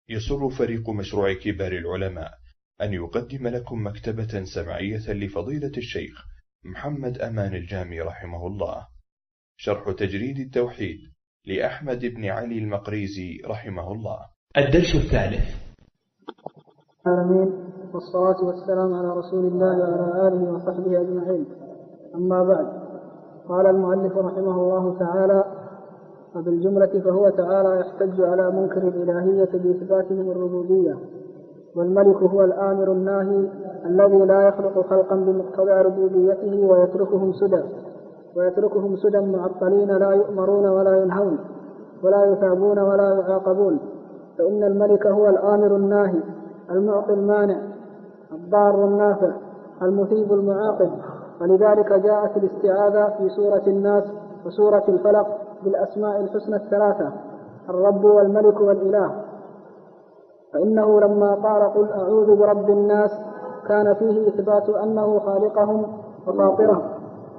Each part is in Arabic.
يسر فريق مشروع كبار العلماء أن يقدم لكم مكتبة سمعية لفضيلة الشيخ محمد أمان الجامي رحمه الله، شرح تجريد التوحيد لأحمد بن علي المقريزي رحمه الله. الدرس الثالث. آمين، والصلاة والسلام على رسول الله وعلى آله وصحبه أجمعين. أما بعد، قال المؤلف رحمه الله تعالى: وبالجملة فهو تعالى يحتج على منكر الإلهية بإثباتهم الربوبية، والملك هو الآمر الناهي الذي لا يخلق خلقا بمقتضى ربوبيته ويتركهم سدى معطلين لا يؤمرون ولا ينهون ولا يثابون ولا يعاقبون. فإن الملك هو الآمر الناهي المعطي المانع الضار النافع المثيب المعاقب، ولذلك جاءت الاستعاذة في سورة الناس وسورة الفلق بالأسماء الحسنى الثلاثة: الرب والملك والإله. فإنه لما قال قل أعوذ برب الناس كان فيه إثبات أنه خالقهم وفاطرهم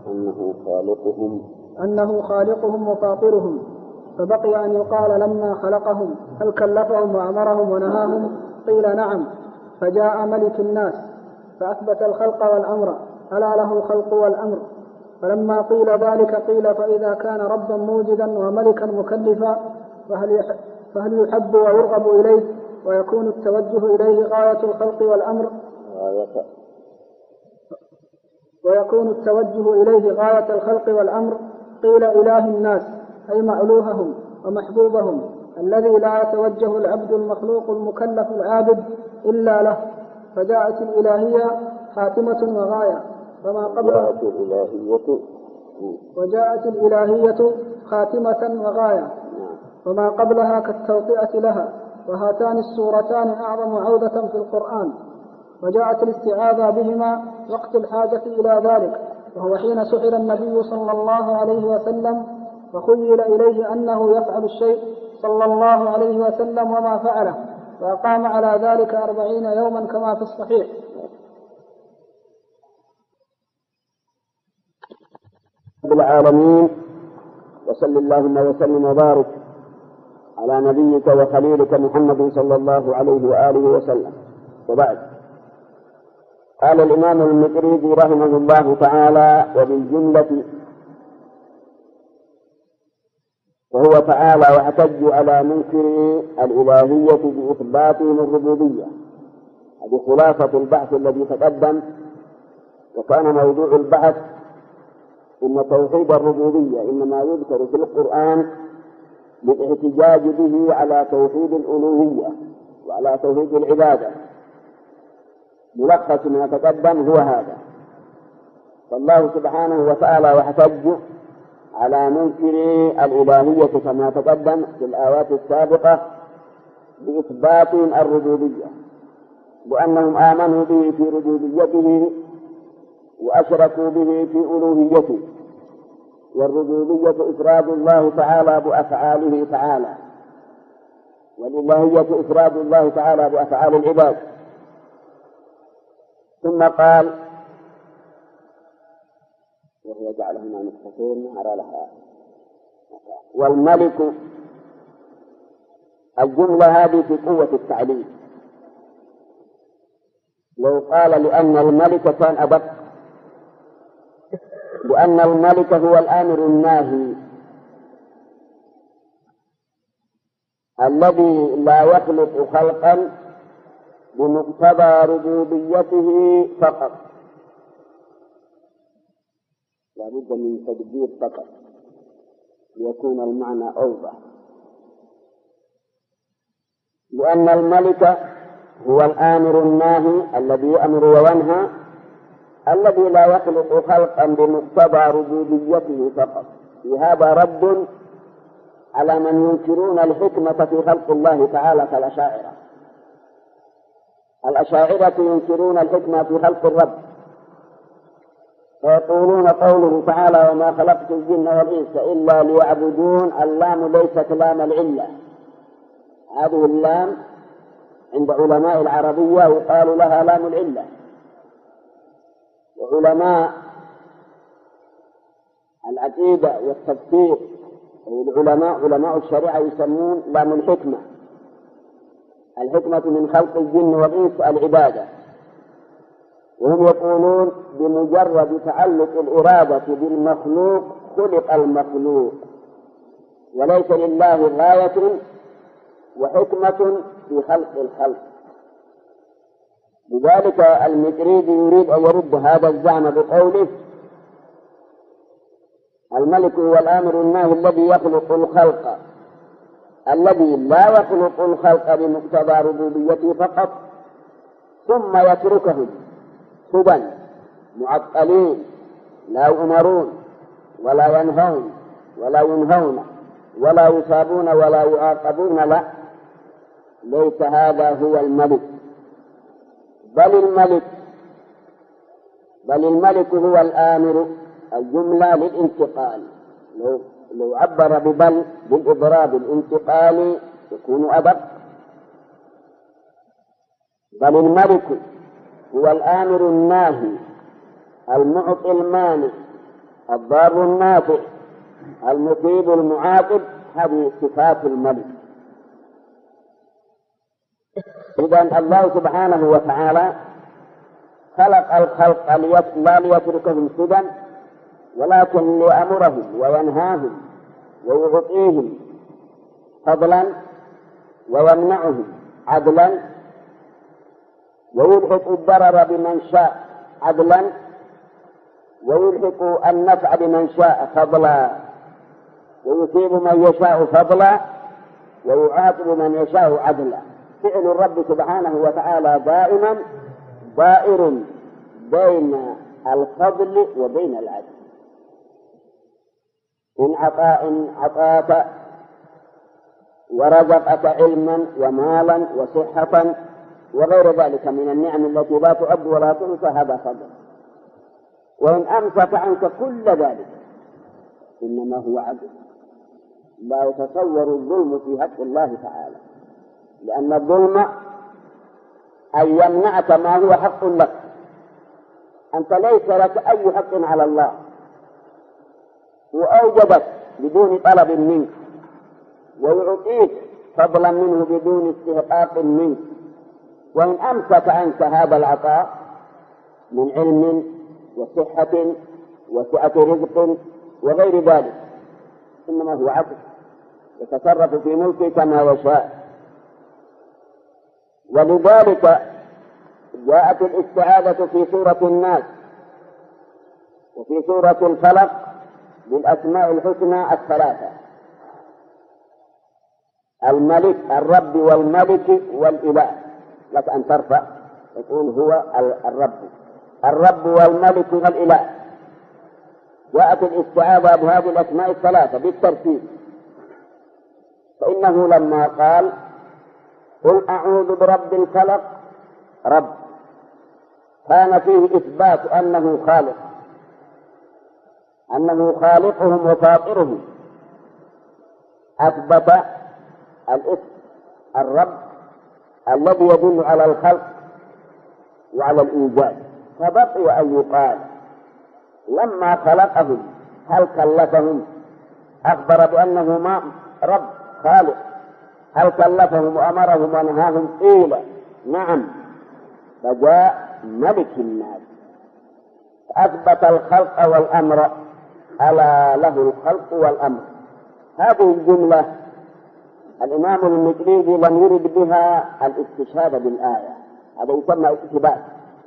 أنه خالقهم وفاطرهم، فبقي أن يقال لما خلقهم هل كلفهم وأمرهم ونهاهم؟ قيل نعم، فجاء ملك الناس فأثبت الخلق والأمر، ألا له الخلق والأمر. فلما قيل ذلك قيل فإذا كان ربا موجدا وملكا مكلفا فهل يحب ويرغب إليه ويكون التوجه إليه غاية الخلق والأمر؟ قيل إله الناس أي مألوههم ومحبوبهم الذي لا يتوجه العبد المخلوق المكلف العابد إلا له. فجاءت الإلهية خاتمة وغاية وما قبلها كالتوطئة لها، وهاتان السورتان أعظم عودة في القرآن. وجاءت الاستعاذة بهما وقت الحاجة إلى ذلك، وهو حين سئل النبي صلى الله عليه وسلم وخيل إليه أنه يفعل الشيء صلى الله عليه وسلم وما فعله، وأقام على ذلك 40 يوما كما في الصحيح. رب العالمين، وصل اللهم وسلم وبارك على نبيك وخليلك محمد صلى الله عليه وآله وسلم. وبعد، قال الإمام المقريزي رحمه الله تعالى: وبالجملة فهو تعالى واحتج على منكر الإلهية بإثباتهم الربوبية. هذه خلاصة البحث الذي تقدم، وكان موضوع البحث إن توحيد الربوبية إنما يذكر في القرآن بالاحتجاج به على توحيد الألوهية وعلى توحيد العبادة. ملخص ما تقدم هو هذا. فالله سبحانه وتعالى واحتج على منكر الإلهية كما تقدم في الآيات السابقة بإثباتهم الربوبية، وأنهم آمنوا به في ربوبيته وأشركوا به في ألوهيته. والربوبية إفراد الله تعالى بأفعاله تعالى، والإلهية إفراد الله تعالى بأفعال العباد. ثم قال: وهو جعلهما نقطتين أرى لها. والملك، الجملة هذه في قوة التعليل. لو قال لأن الملك كان أدق، لأن الملك هو الآمر الناهي الذي لا يخلق خلقا بمقتضى ربوبيته فقط. لا بد من تدبير فقط ليكون المعنى أوضح. لأن الملك هو الآمر الناهي الذي يأمر وينهى الذي لا يخلق خلقا بمقتضى ربوبيته فقط. في هذا رد على من ينكرون الحكمة في خلق الله تعالى كالأشاعرة. الأشاعرة ينكرون الحكمة في خلق الرب، فيقولون قوله تعالى: وما خلقت الجن والإنس إلا ليعبدون، اللام ليست لام العلة. هذه اللام عند علماء العربية يقال لها لام العلة، وعلماء العقيدة والتفسير أو علماء الشريعة يسمون لام الحكمة، الحكمة من خلق الجن والإنس العبادة، وهم يقولون بمجرد تعلق الإرادة بالمخلوق خلق المخلوق، وليس لله غاية وحكمة في خلق الخلق. لذلك المكريدي يريد أن يرد هذا الزعم بقوله: الملك هو الآمر الناهي الذي يخلق الخلق، الذي لا يخلق الخلق بمقتضى ربوبيته فقط، ثم يتركهم سدى معطلين لا يؤمرون ولا ينهون ولا ينهون ولا يثابون ولا يعاقبون. لا، ليس هذا هو الملك، بل الملك هو الآمر. الجملة للانتقال، لو عبر ببل بالإضراب الانتقالي يكون أدق. بل الملك هو الآمر الناهي المعطي المانع الضار النافع المثيب المعاقب. هذه صفات الملك. إذن الله سبحانه وتعالى خلق الخلق لا ليتركهم سدى، ولكن ليأمرهم وينهاهم ويعطيهم فضلا ويمنعهم عدلا، ويلحق الضرر بمن شاء عدلا، ويلحق النفع بمن شاء فضلا، ويثيب من يشاء فضلا، ويعاقب من يشاء عدلا. فعل الرب سبحانه وتعالى دائما دائر بين الفضل وبين العدل. إن عطاك ورزقك علما ومالا وصحة وغير ذلك من النعم التي لا تعد ولا تنسى، هذا فضل. وإن أمسك عنك كل ذلك إنما هو عدل. لا يتصور الظلم في حق الله تعالى، لأن الظلم أن يمنعك ما هو حق لك. أنت ليس لك أي حق على الله، وأوجدك بدون طلب منك، ويعطيك فضلا منه بدون استحقاق منك. وإن أمسك عنك هذا العطاء من علم وصحة وسعة رزق وغير ذلك إنما هو عدل، يتصرف في ملكه كما يشاء. ولذلك جاءت الاستعاذة في سورة الناس وفي سورة الفلق بالأسماء الحسنى الثلاثة: الملك، الرب والملك والإله. لك أن ترفع تقول هو الرب والملك والإله. جاءت الاستعاذة بهذه الأسماء الثلاثة بالترتيب، فإنه لما قال قل أعوذ برب الفلق رب، كان فيه إثبات أنه خالق، أنه خالقهم وفاطرهم. أثبت الاسم الرب الذي يدل على الخلق وعلى الإيجاد. فبقي أن يقال لما خلقهم هل كلفهم؟ أخبر بأنه ما رب خالق. هل كلفهم وأمرهم ونهاهم؟ قيل نعم. فجاء ملك الناس أثبت الخلق والأمر، ألا له الخلق والأمر. هذه الجملة الإمام المكريدي لم يرد بها الاستشهاد بالآية، هذا يسمى اثبات.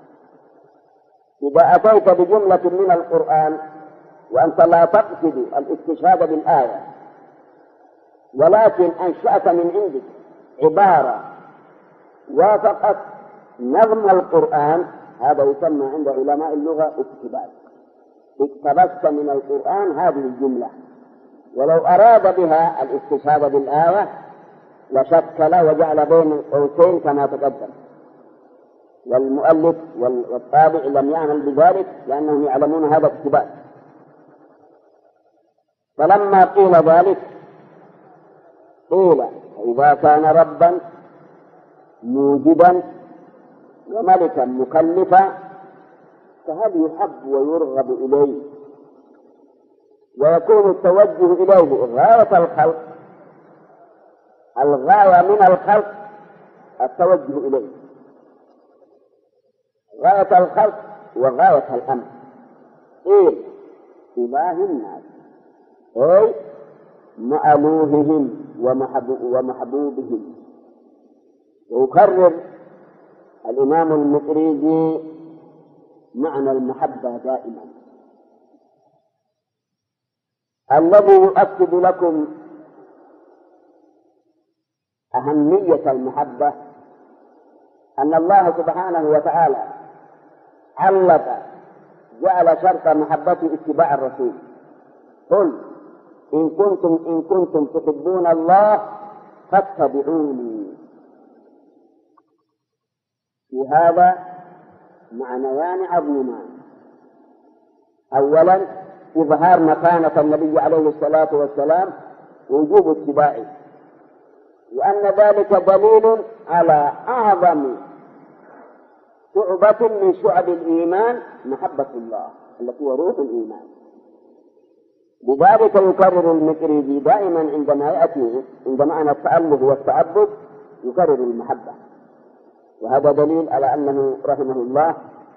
إذا أتيت بجملة من القرآن وأنت لا تقصد الاستشهاد بالآية، ولكن أنشأت من عندك عبارة وافقت نظم القرآن، هذا يسمى عند علماء اللغة اثبات. اقتبست من القرآن هذه الجملة، ولو أراد بها الاستشهاد بالآية لشكل وجعل بين قوسين كما تقدم، والمؤلف والطابع لم يعمل بذلك لأنهم يعلمون هذا اثبات. فلما قيل ذلك قيل إذا كان ربا موجدا وملكا مكلفا فهل يحب ويرغب إليه ويكون التوجه إليه غاية الخلق؟ الغاية من الخلق التوجه إليه، غاية الخلق وغاية الأمر، إيه إله الناس، أي مألوههم ومحبوبهم. ويكرر الإمام المقريزي معنى المحبة دائما، الذي يؤكد لكم أهمية المحبة أن الله سبحانه وتعالى جعل شرط محبته اتباع الرسول. قل إن كنتم تحبون الله فاتبعوني. في هذا معنيان عظيمان: أولا إظهار مكانة النبي عليه الصلاة والسلام ووجوب اتباعه، وأن ذلك دليل على أعظم شعبة من شعب الإيمان، محبة الله التي هو روح الإيمان. لذلك يكرر المقريزي دائما عندما يأتي عند معنى التأله والتعبد يكرر المحبة، وهذا دليل على أنه رحمه الله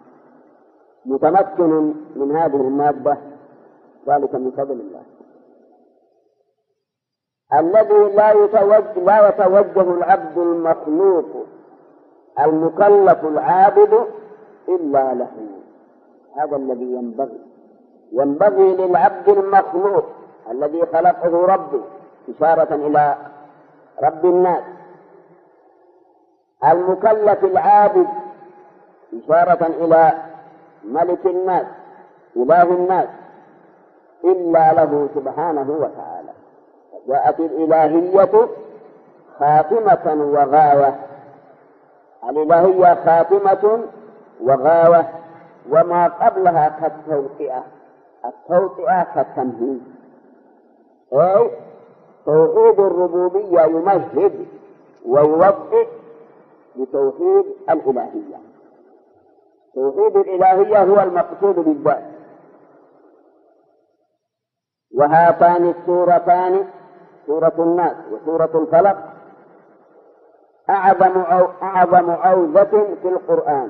متمكن من هذه المادة، ذلك من فضل الله. الذي لا يتوجه العبد المخلوق المكلف العابد إلا له، هذا الذي ينبغي للعبد المخلوق الذي خلقه ربه، إشارة إلى رب الناس، المكلف العابد إشارة إلى ملك الناس إله الناس، إلا له سبحانه وتعالى. جاءت الإلهية خاتمة وغاية، الإلهية خاتمة وغاية، وما قبلها التوطئة كالتمهيد، أي توحيد الربوبية يمهد ويوطئ لتوحيد الإلهية. توحيد الإلهية هو المقصود بالذات. وهاتان السورتان، سورة الناس وسورة الفلق، أعظم عوذة في القرآن.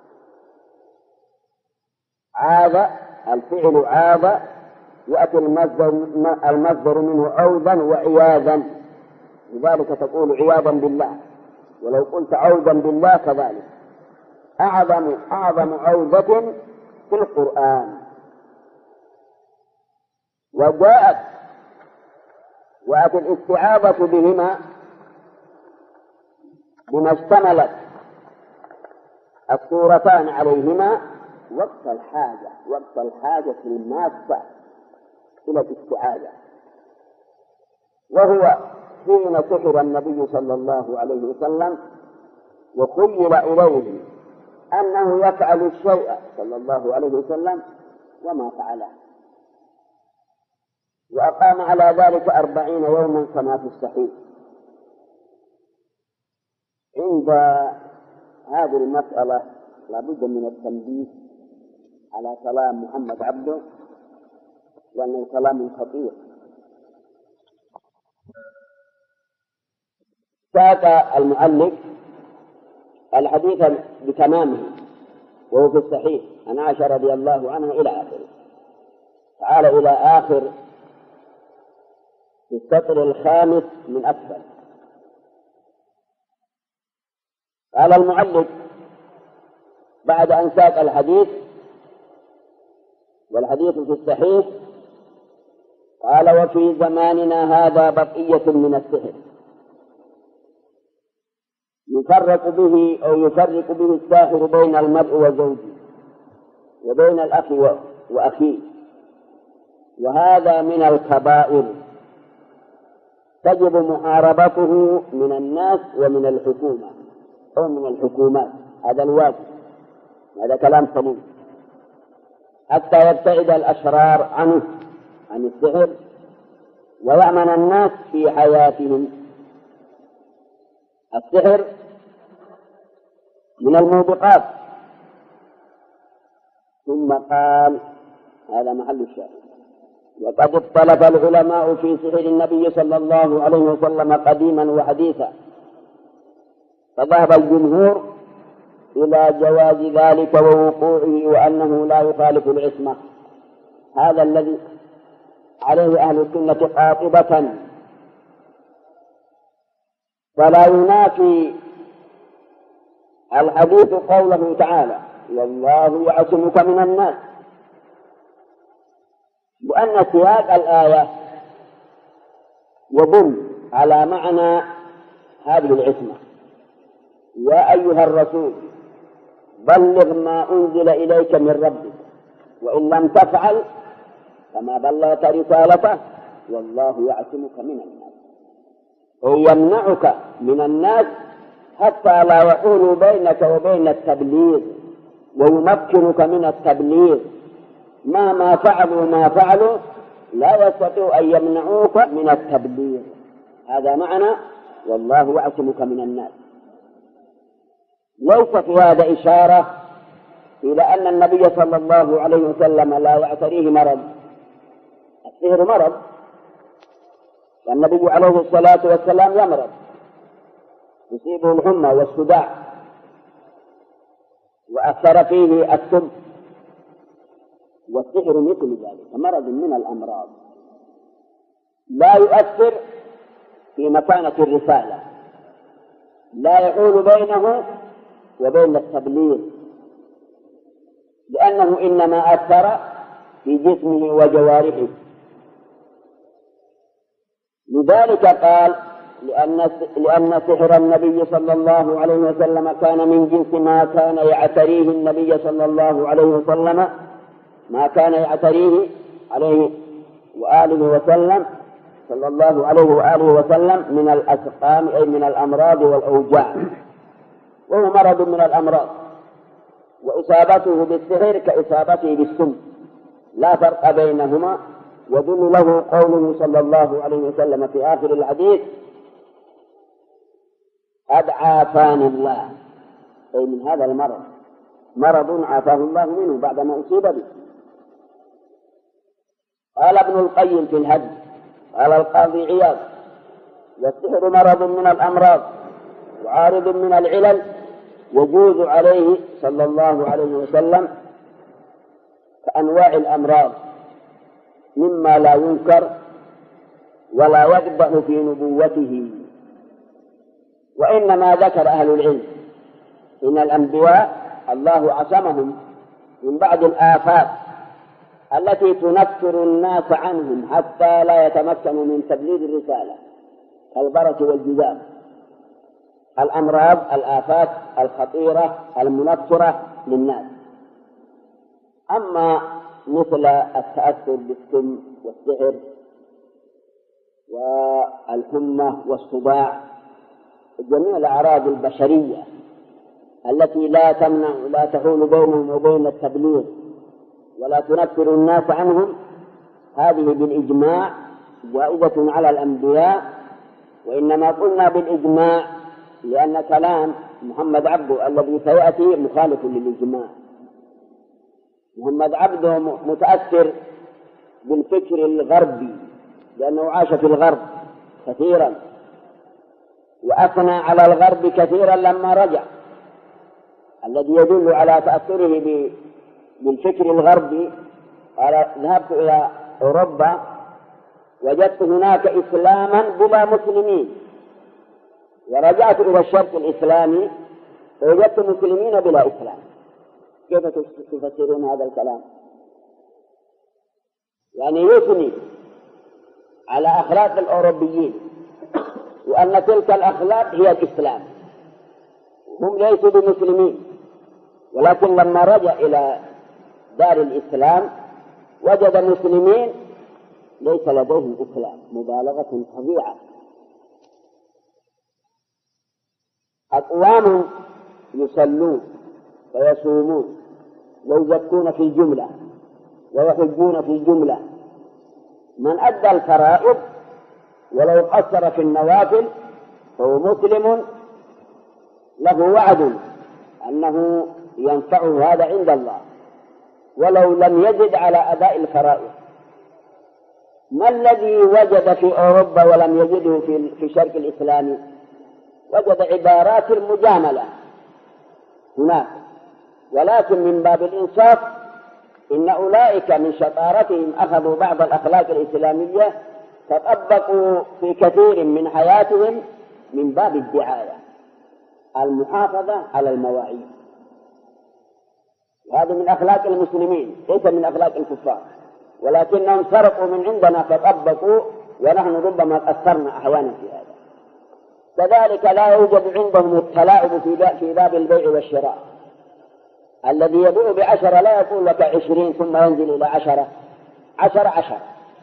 عاذ، الفعل عاذ يأتي المصدر منه عوذا وعياذا، لذلك تقول عياذا بالله، ولو قلت عوذا بالله كذلك. أعظم عوذة في القرآن. وجاءت الاستعاذة بهما بما اشتملت السورتان عليهما وقت الحاجة الماسة إلى الاستعاذة، وهو حين سحر النبي صلى الله عليه وسلم وخيل إليه أنه يفعل الشيء صلى الله عليه وسلم وما فعله، وأقام على ذلك 40 يوما كما في الصحيح. عند هذه المسألة لابد من التنبيه على كلام محمد عبده، لأنه كلام خطير. ساق المؤلف الحديث بتمامه وهو في الصحيح عن عائشة رضي الله عنها إلى آخره. تعال إلى آخر السطر الخامس من أسفل. قال المؤلف بعد أن ساق الحديث، والحديث في الصحيح، قال: وفي زماننا هذا بقية من السحر يفرق به الساحر بين المرء وزوجه وبين الأخ وأخيه، وهذا من الكبائر تجب محاربته من الناس ومن الحكومة أو من الحكومات، هذا الواجب، هذا كلام سليم، حتى يبتعد الأشرار عنه عن السحر ويأمن الناس في حياتهم. السحر من الموبقات. ثم قال، هذا محل الشاهد: وقد اختلف العلماء في سحر النبي صلى الله عليه وسلم قديما وحديثا، فذهب الجمهور إلى جواز ذلك ووقوعه وأنه لا يخالف العصمة. هذا الذي عليه أهل السنة قاطبة، فلا ينافي الحديث قوله تعالى والله يعصمك من الناس، لأن سياق الآية يدل على معنى هذه العصمة. يا أيها الرسول بلغ ما أنزل إليك من ربك وإن لم تفعل فما بلغت رسالته والله يعصمك من الناس، أي يمنعك من الناس حتى لا يحول بينك وبين التبليغ، ويمكنك من التبليغ. ما فعلوا لا يستطيع أن يمنعوك من التبليغ. هذا معنى والله يعصمك من الناس. ليس في هذا إشارة إلى أن النبي صلى الله عليه وسلم لا يعتريه مرض. السحر مرض، والنبي عليه الصلاة والسلام يمرض، يصيبه الحمى والصداع وأثر فيه السم، والسحر مثل ذلك مرض من الأمراض لا يؤثر في مكانة الرسالة، لا يحول بينه وبين التبليغ، لأنه إنما أثر في جسمه وجوارحه. لذلك قال لأن سحر النبي صلى الله عليه وسلم كان من جنس ما كان يعتريه النبي صلى الله عليه وسلم، ما كان يعتريه عليه وآله وسلم صلى الله عليه وآله وسلم من الأسقام، أي من الأمراض والأوجاع، وهو مرض من الأمراض، وإصابته بالسحر كإصابته بالسم، لا فرق بينهما. يدل له قوله صلى الله عليه وسلم في آخر الحديث قد عافاني الله، أي من هذا المرض، مرض عافاه الله منه بعدما أصيب به. قال ابن القيم في الهدي، قال القاضي عياض والسحر مرض من الأمراض وعارض من العلل، يجوز عليه صلى الله عليه وسلم كأنواع الأمراض مما لا ينكر ولا يقدح في نبوته. وإنما ذكر أهل العلم إن الأنبياء الله عصمهم من بعض الآفات التي تنفر الناس عنهم حتى لا يتمكنوا من تبليغ الرسالة، كالبرص والجذام، الأمراض الآفات الخطيرة المنفرة للناس. أما مثل التأثر بالسم والسحر والحمى والصداع، جميع الأعراض البشرية التي لا تمنع لا تحول بينهم وبين التبليغ ولا تنفر الناس عنهم، هذه بالإجماع جائزة على الأنبياء. وإنما قلنا بالإجماع لأن كلام محمد عبده الذي سيأتي مخالف للإجماع. محمد عبده متأثر بالفكر الغربي لأنه عاش في الغرب كثيرا وأثنى على الغرب كثيرا لما رجع، الذي يدل على تأثره بالفكر الغربي. قال ذهبت إلى أوروبا وجدت هناك إسلاما بلا مسلمين، ورجعت إلى الشرق الإسلامي ووجدت مسلمين بلا إسلام. كيف تفسرون هذا الكلام؟ يعني يثني على أخلاق الأوروبيين وأن تلك الأخلاق هي الإسلام، هم ليسوا بمسلمين، ولكن لما رجع إلى دار الإسلام وجد مسلمين ليس لديهم إسلام، مبالغة فظيعة. أقوام يصلون ويصومون ويزكون في الجملة ويحجون في الجملة، من أدى الفرائض ولو قصر في النوافل فهو مسلم له وعد أنه ينفعه هذا عند الله ولو لم يزد على أداء الفرائض. ما الذي وجد في أوروبا ولم يجده في الشرق الإسلامي؟ وجد عبارات المجاملة هناك، ولكن من باب الإنصاف إن أولئك من شطارتهم أخذوا بعض الأخلاق الإسلامية فطبقوا في كثير من حياتهم من باب الدعاية، المحافظة على المواعيد. وهذا من أخلاق المسلمين ليس من أخلاق الكفار، ولكنهم سرقوا من عندنا فطبقوا، ونحن ربما قصرنا أحيانا في هذا. كذلك لا يوجد عندهم التلاعب في باب البيع والشراء. الذي يبيع ب10 لا يقول لك 20 ثم ينزل إلى 10.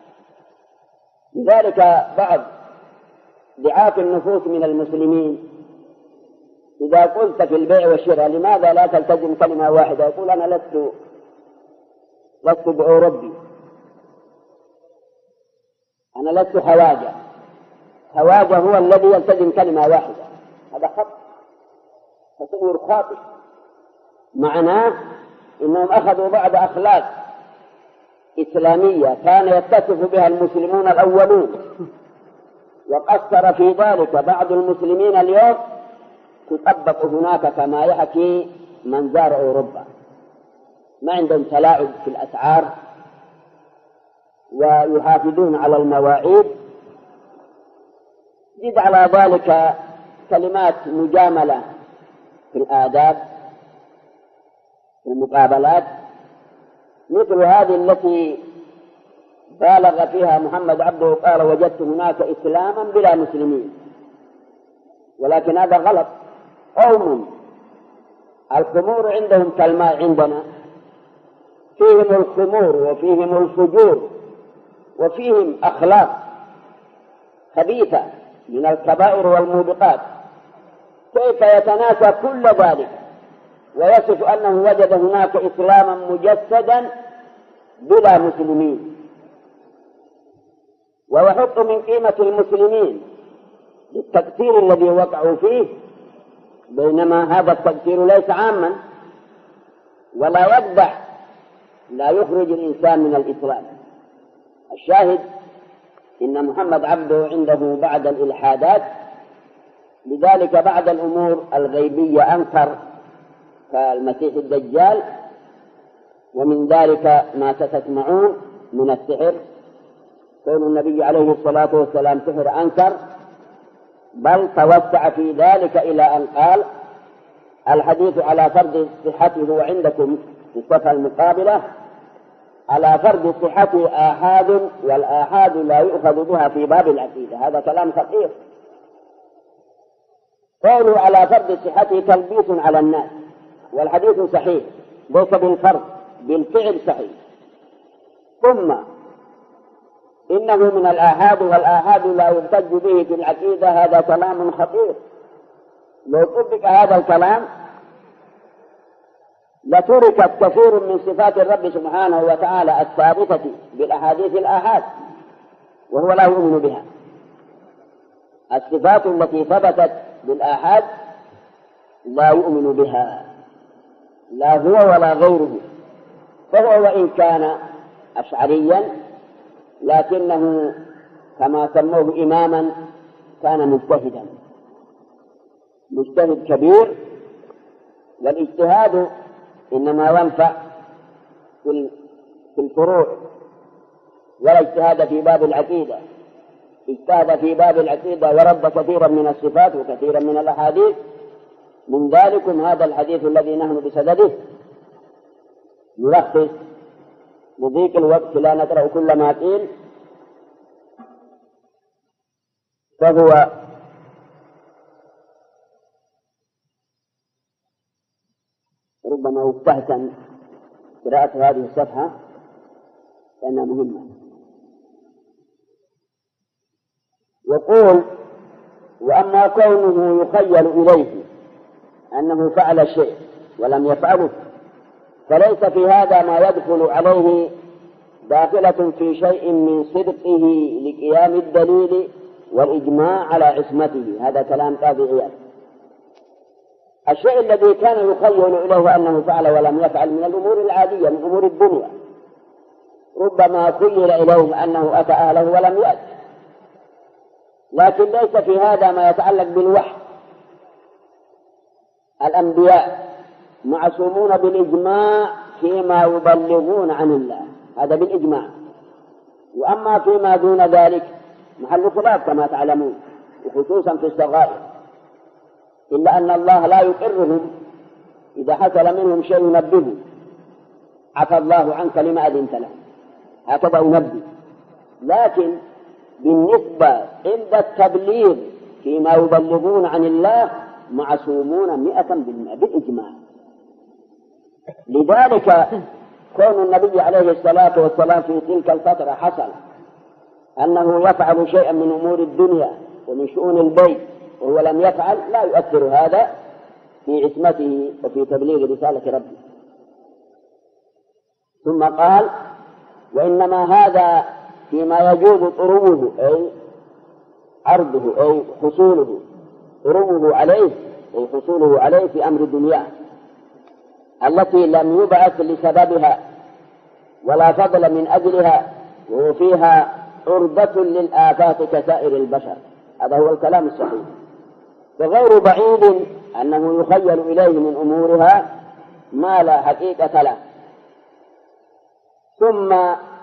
لذلك بعض ضعاف النفوس من المسلمين إذا قلت في البيع والشراء لماذا لا تلتزم كلمة واحدة، يقول أنا لست بأوروبي، أنا لست خواجة هو الذي يلتزم كلمة واحدة. هذا خطأ، تصور خاطئ. معناه إنهم أخذوا بعض أخلاق إسلامية كان يتصف بها المسلمون الأولون، وقصر في ذلك بعض المسلمين اليوم، تطبق هناك كما يحكي من زار أوروبا. ما عندهم تلاعب في الأسعار، ويحافظون على المواعيد. زد على ذلك كلمات مجاملة في الآداب والمقابلات، مثل هذه التي بالغ فيها محمد عبده قال وجدت هناك إسلاما بلا مسلمين، ولكن هذا غلط. قوم الخمور عندهم كالماء عندنا، فيهم الخمور وفيهم الفجور وفيهم أخلاق خبيثة من الكبائر والموبقات، كيف يتناسى كل ذلك ويصف أنه وجد هناك إسلاما مجسدا بلا مسلمين، ويحط من قيمة المسلمين للتكفير الذي وقعوا فيه، بينما هذا التكفير ليس عاما ولا يقدح، لا يخرج الإنسان من الإسلام. الشاهد إن محمد عبده عنده بعد الإلحادات، لذلك بعد الأمور الغيبية أنكر كالمسيح الدجال، ومن ذلك ما ستسمعون من السحر. كون النبي عليه الصلاة والسلام سحر أنكر، بل توسع في ذلك إلى أن قال الحديث على فرض صحته عندكم في الصفحة المقابلة، على فرض صحته آحاد، والآحاد لا يؤخذ بها في باب العقيدة. هذا كلام خطير. قوله على فرض صحته تلبيس على الناس، والحديث صحيح ليس بالفرض، بالفعل صحيح. ثم إنه من الآحاد، والآحاد لا يحتج به في العقيدة. هذا كلام خطير. لو طبق هذا الكلام لتركت كثير من صفات الرب سبحانه وتعالى الثابتة بالأحاديث الآحاد، وهو لا يؤمن بها. الصفات التي ثبتت بالآحاد لا يؤمن بها، لا هو ولا غيره. فهو وإن كان أشعريا، لكنه كما سموه إماما كان مجتهد كبير. والاجتهاد إنما ينفع في الفروع، ولا اجتهاد في باب العقيدة. اجتهد في باب العقيدة ورد كثيرا من الصفات وكثيرا من الأحاديث. من ذلكم هذا الحديث الذي نحن بصدده. نلخص لضيق الوقت، لا نقرأ كل ما قيل، فهو ربما يستحسن قراءة هذه الصفحة لأنها مهمة. يقول: وأما كونه يخيل إليه أنه فعل شيء ولم يفعله، فليس في هذا ما يدخل عليه داخلة في شيء من صدقه لقيام الدليل والإجماع على عصمته. هذا كلام قاضي عياض. الشيء الذي كان يخيل إليه أنه فعل ولم يفعل من الأمور العادية، من أمور الدنيا، ربما خيل إليه أنه أتى أهله ولم يأت، لكن ليس في هذا ما يتعلق بالوحي الأنبياء معصومون بالإجماع فيما يبلغون عن الله، هذا بالإجماع. وأما فيما دون ذلك محل خلاف كما تعلمون، وخصوصا في الصغائر، إلا أن الله لا يقرهم إذا حصل منهم شيء ينبه، عفى الله عنك لما أذنت لهم، هكذا ينبه. لكن بالنسبة عند التبليغ فيما يبلغون عن الله معصومون 100% بالإجماع. لذلك كون النبي عليه الصلاة والسلام في تلك الفترة حصل أنه يفعل شيئا من أمور الدنيا ومن شؤون البيت وهو لم يفعل، لا يؤثر هذا في عصمته وفي تبليغ رسالة ربه. ثم قال: وإنما هذا فيما يجوز طروه أي عرضه أي حصوله، طروه عليه أي حصوله عليه في أمر الدنيا التي لم يبعث لسببها ولا فضل من أجلها، وهو فيها عرضة للآفات كسائر البشر. هذا هو الكلام الصحيح. فغير بعيد أنه يخيل إليه من أمورها ما لا حقيقة له، ثم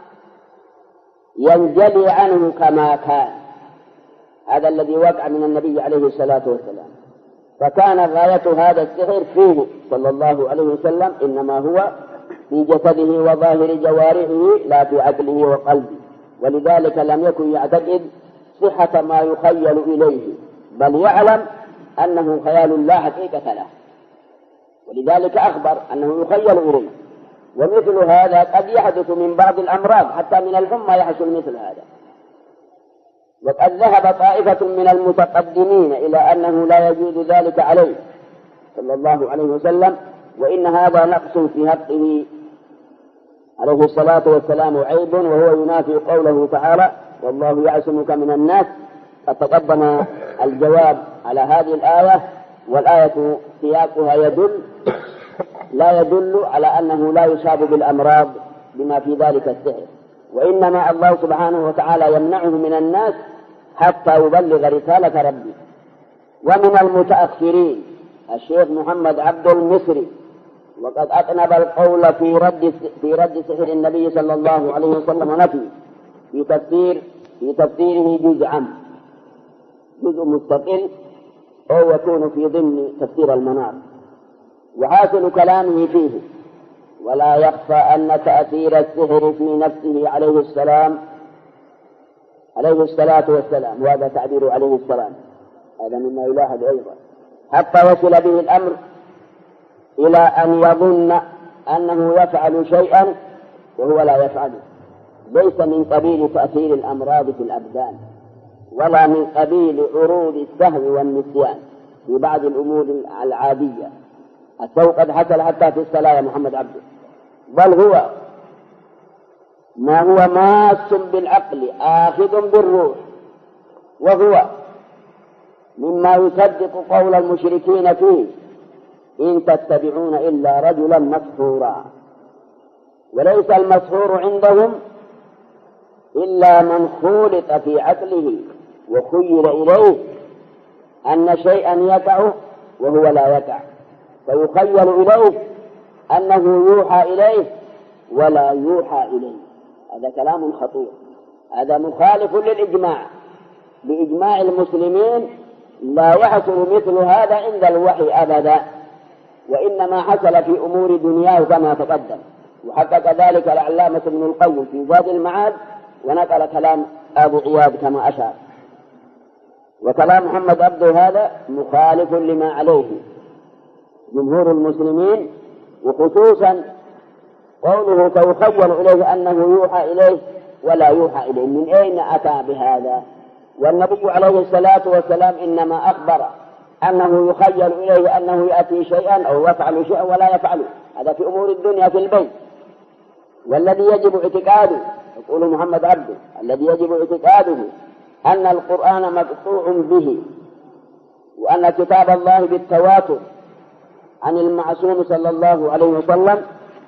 ينجلي عنه كما كان. هذا الذي وقع من النبي عليه الصلاة والسلام. فكان غاية هذا السحر فيه صلى الله عليه وسلم إنما هو في جسده وظاهر جوارحه لا في عقله وقلبه، ولذلك لم يكن يعتقد صحة ما يخيل إليه، بل يعلم أنه خيال لا حقيقة له، ولذلك أخبر أنه يخيل إليه. ومثل هذا قد يحدث من بعض الأمراض، حتى من الحمى يحصل مثل هذا. وقد ذهب طائفة من المتقدمين إلى أنه لا يجوز ذلك عليه صلى الله عليه وسلم، وإن هذا نقص في حقه عليه الصلاة والسلام وعيب، وهو ينافي قوله تعالى: والله يعصمك من الناس. قد تقدم الجواب على هذه الآية، والآية سياقها لا يدل على أنه لا يصاب بالأمراض بما في ذلك السحر، وإنما الله سبحانه وتعالى يمنعه من الناس حتى يبلغ رسالة ربه. ومن المتأخرين الشيخ محمد عبد المصري، وقد أطنب القول في رد سحر النبي صلى الله عليه وسلم ونفي في تفسيره جزء مستقل أو يكون في ضمن تفسير المنار. وحاصل كلامه فيه: ولا يخفى أن تأثير السحر في نفسه عليه الصلاة والسلام، وهذا تعبير عليه السلام، هذا مما يلاحظ أيضا، حتى وصل به الأمر إلى أن يظن أنه يفعل شيئا وهو لا يفعله، ليس من قبيل تأثير الأمراض في الأبدان، ولا من قبيل عروض السهو والنسيان في بعض الأمور العادية. السهو قد حصل حتى في الصلاة يا محمد عبده، بل هو ما هو ماس بالعقل آخذ بالروح، وهو مما يصدق قول المشركين فيه: إن تتبعون إلا رجلا مسحورا. وليس المسحور عندهم إلا من خولط في عقله وخيل إليه أن شيئا يقع وهو لا يقع، فيخيل إليه أنه يوحى إليه ولا يوحى إليه. هذا كلام خطير، هذا مخالف للإجماع. بإجماع المسلمين لا يحصل مثل هذا عند الوحي أبدا، وإنما حصل في أمور دنياه كما تقدم. وحقق ذلك العلامة ابن القيم في زاد المعاد، ونقل كلام أبو عياض كما أشار. وكلام محمد عبده هذا مخالف لما عليه جمهور المسلمين، وخصوصا قوله: فيخيل إليه أنه يوحى إليه ولا يوحى إليه. من أين أتى بهذا؟ والنبي عليه الصلاة والسلام إنما أخبر أنه يخيل إليه أنه يأتي شيئا أو يفعل شيئا ولا يفعله، هذا في أمور الدنيا في البيت. والذي يجب اعتقاده، يقول محمد عبده، الذي يجب اعتقاده أن القرآن مقطوع به، وأن كتاب الله بالتواتر عن المعصوم صلى الله عليه وسلم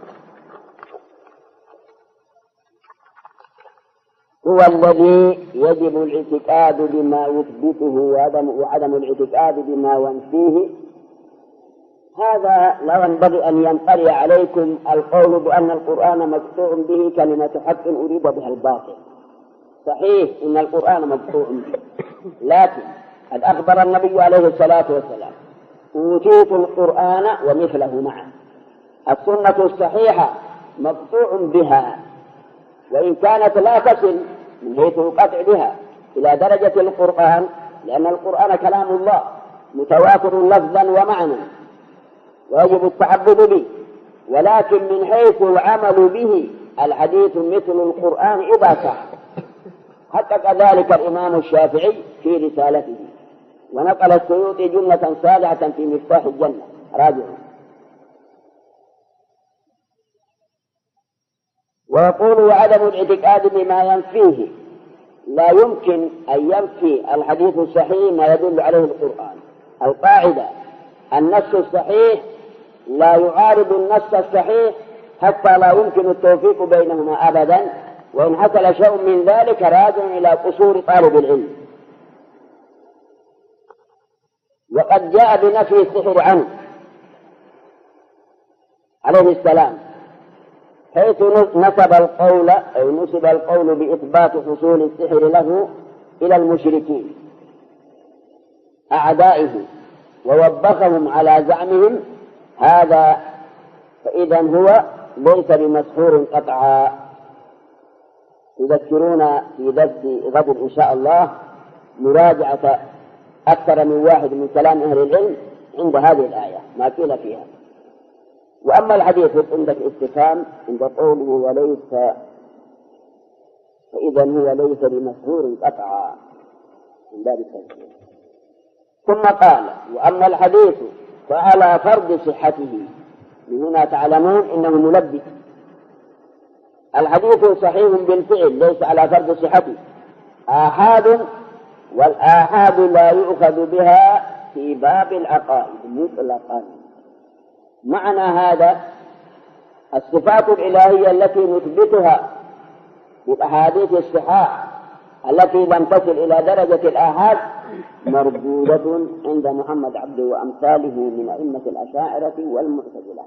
هو الذي يجب الاعتقاد بما يثبته وعدم الاعتقاد بما ينفيه هذا لا ينبغي أن ينطلي عليكم القول بأن القرآن مقطوع به كلمة حق أريد بها الباطل. صحيح إن القرآن مقطوع به، لكن قد أخبر النبي عليه الصلاة والسلام: أوتيت القرآن ومثله معه. السنة الصحيحة مقطوع بها، وإن كانت لا تصل من حيث القطع بها إلى درجة القرآن، لأن القرآن كلام الله متواتر لفظا ومعنى ويجب التعبد به، ولكن من حيث العمل به الحديث مثل القرآن إذا صح. حقق ذلك الإمام الشافعي في رسالته، ونقل السيوطي جملة صالحة في مفتاح الجنة. راجعوا. ويقول: وعدم الاعتقاد بما ينفيه. لا يمكن أن ينفي الحديث الصحيح ما يدل عليه القرآن. القاعدة: النص الصحيح لا يعارض النص الصحيح حتى لا يمكن التوفيق بينهما أبدا، وإن حصل شيء من ذلك راجع إلى قصور طالب العلم. وقد جاء بنفي السحر عنه عليه السلام، حيث نسب القول بإثبات حصول السحر له إلى المشركين أعدائه ووبخهم على زعمهم هذا، فإذا هو ليس بمسحور قطعا. تذكرون في درس غد إن شاء الله مراجعة أكثر من واحد من كلام أهل العلم عند هذه الآية ما قيل فيها. وأما الحديث عندك استفهام عند قوله وليس، فإذا هو ليس بمسحور قطعا من باب التفسير. ثم قال: وأما الحديث فعلى فرض صحته. من هنا تعلمون إنه ملبس. الحديث صحيح بالفعل ليس على فرض صحته، آحاد، والآحاد لا يؤخذ بها في باب العقائد مطلقا. معنى هذا: الصفات الإلهية التي نثبتها بالأحاديث الصحاح التي لم تصل إلى درجة الآحاد مردودة عند محمد عبده وأمثاله من أئمة الأشاعرة والمعتزلة.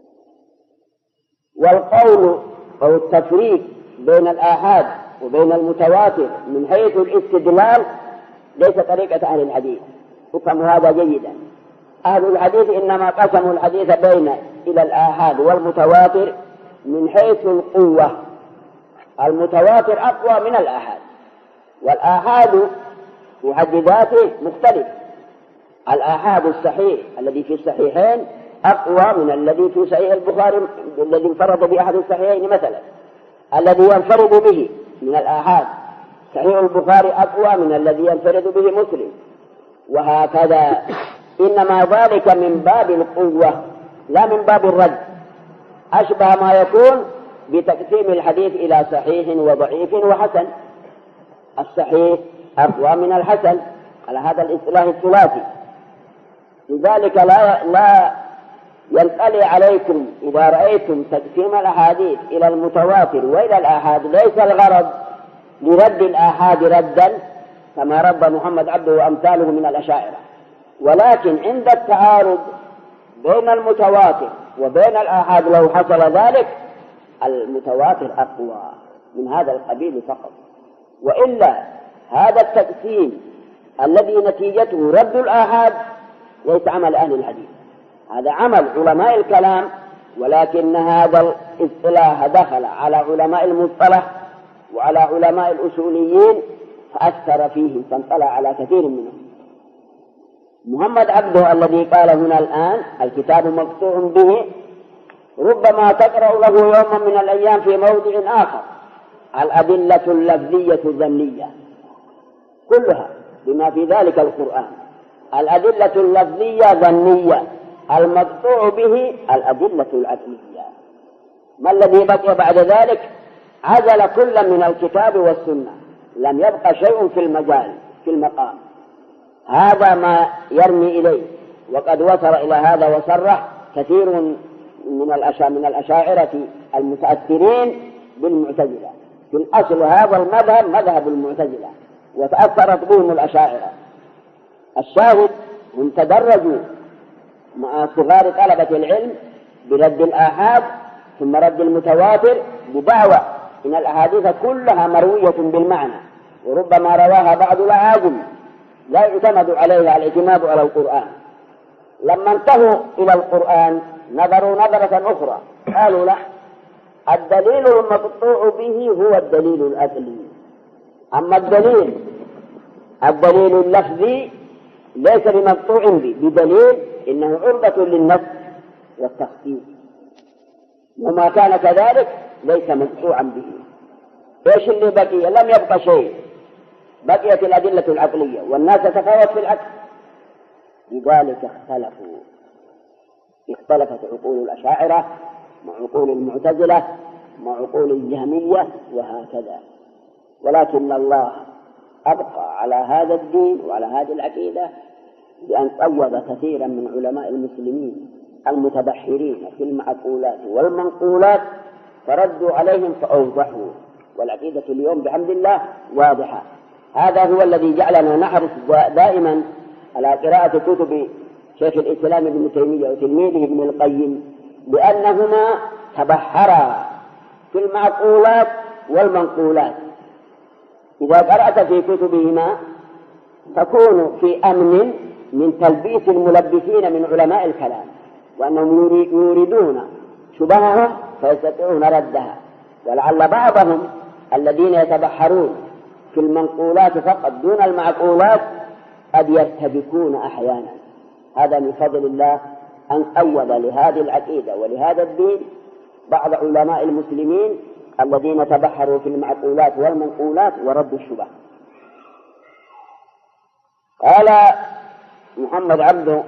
والقول أو التفريق بين الآحاد وبين المتواتر من حيث الاستدلال ليس طريقة أهل الحديث. افهموا هذا جيدا. أهل الحديث إنما قسموا الحديث بين إلى الآحاد والمتواتر من حيث القوة. المتواتر أقوى من الآحاد، والآحاد في حد ذاته مختلف. الآحاد الصحيح الذي في الصحيحين أقوى من الذي في صحيح البخاري الذي انفرد بأحد الصحيحين مثلا. الذي ينفرد به من الآحاد صحيح البخاري أقوى من الذي ينفرد به مسلم، وهكذا. إنما ذلك من باب القوة لا من باب الرد. أشبه ما يكون بتقسيم الحديث إلى صحيح وضعيف وحسن. الصحيح أقوى من الحسن على هذا الاصطلاح الثلاثي. لذلك لا ينطلي عليكم إذا رأيتم تقسيم الأحاديث إلى المتواتر وإلى الآحاد ليس الغرض لرد الآحاد ردا كما رد محمد عبده وأمثاله من الأشاعرة، ولكن عند التعارض بين المتواتر وبين الآحاد لو حصل ذلك المتواتر أقوى من هذا القبيل فقط. وإلا هذا التقسيم الذي نتيجته رد الآحاد ليس عمل أهل الحديث، هذا عمل علماء الكلام، ولكن هذا الاصطلاح دخل على علماء المصطلح وعلى علماء الأصوليين فأثر فيه فانطلع على كثير منهم. محمد عبده الذي قال هنا الآن الكتاب مقطوع به ربما تقرأ له يوما من الأيام في موضع آخر الأدلة اللفظية الظنية كلها بما في ذلك القرآن. الأدلة اللفظية ظنية، المقطوع به الأدلة العقلية. ما الذي بقي بعد ذلك؟ عزل كل من الكتاب والسنة، لم يبقى شيء في المجال في المقام. هذا ما يرمي إليه، وقد وصل إلى هذا وصرح كثير من الأشاعرة المتأثرين بالمعتزلة. في الأصل هذا المذهب مذهب المعتزلة وتأثرت بهم الأشاعرة. الشاهد هم تدرجوا مع صغار طلبة العلم برد الآحاد ثم رد المتواتر بدعوى إن الأحاديث كلها مروية بالمعنى وربما رواها بعض الأعاجم لا يعتمد عليها الاعتماد على القرآن. لما انتهوا إلى القرآن نظروا نظرة أخرى، قالوا لا، الدليل المقطوع به هو الدليل الأصلي، أما الدليل اللفظي ليس بمقطوع به، بدليل إنه عرضة للنص والتخصيص، وما كان كذلك ليس مقطوعا به. ايش اللي بقي؟ لم يبقى شيء، بقيت الأدلة العقلية، والناس تتفاوت في العقل، لذلك اختلفت عقول الأشاعرة مع عقول المعتزلة مع عقول الجهمية وهكذا. ولكن الله أبقى على هذا الدين وعلى هذه العقيدة بأن قوض كثيرا من علماء المسلمين المتبحرين في المعقولات والمنقولات فردوا عليهم فأوضحوا، والعقيدة اليوم بحمد الله واضحة. هذا هو الذي جعلنا نحرص دائما على قراءة كتب شيخ الإسلام ابن تيمية وتلميذه ابن القيم، لأنهما تبحرا في المعقولات والمنقولات. إذا قرأت في كتبهما تكون في أمن من تلبيس الملبسين من علماء الكلام، وأنهم يريدون شبههم فيستطيعون ردها. ولعل بعضهم الذين يتبحرون في المنقولات فقط دون المعقولات قد يرتبكون أحيانا. هذا من فضل الله أن قوض لهذه العقيدة ولهذا الدين بعض علماء المسلمين الذين تبحروا في المعقولات والمنقولات وردوا الشبه. قال محمد عبده: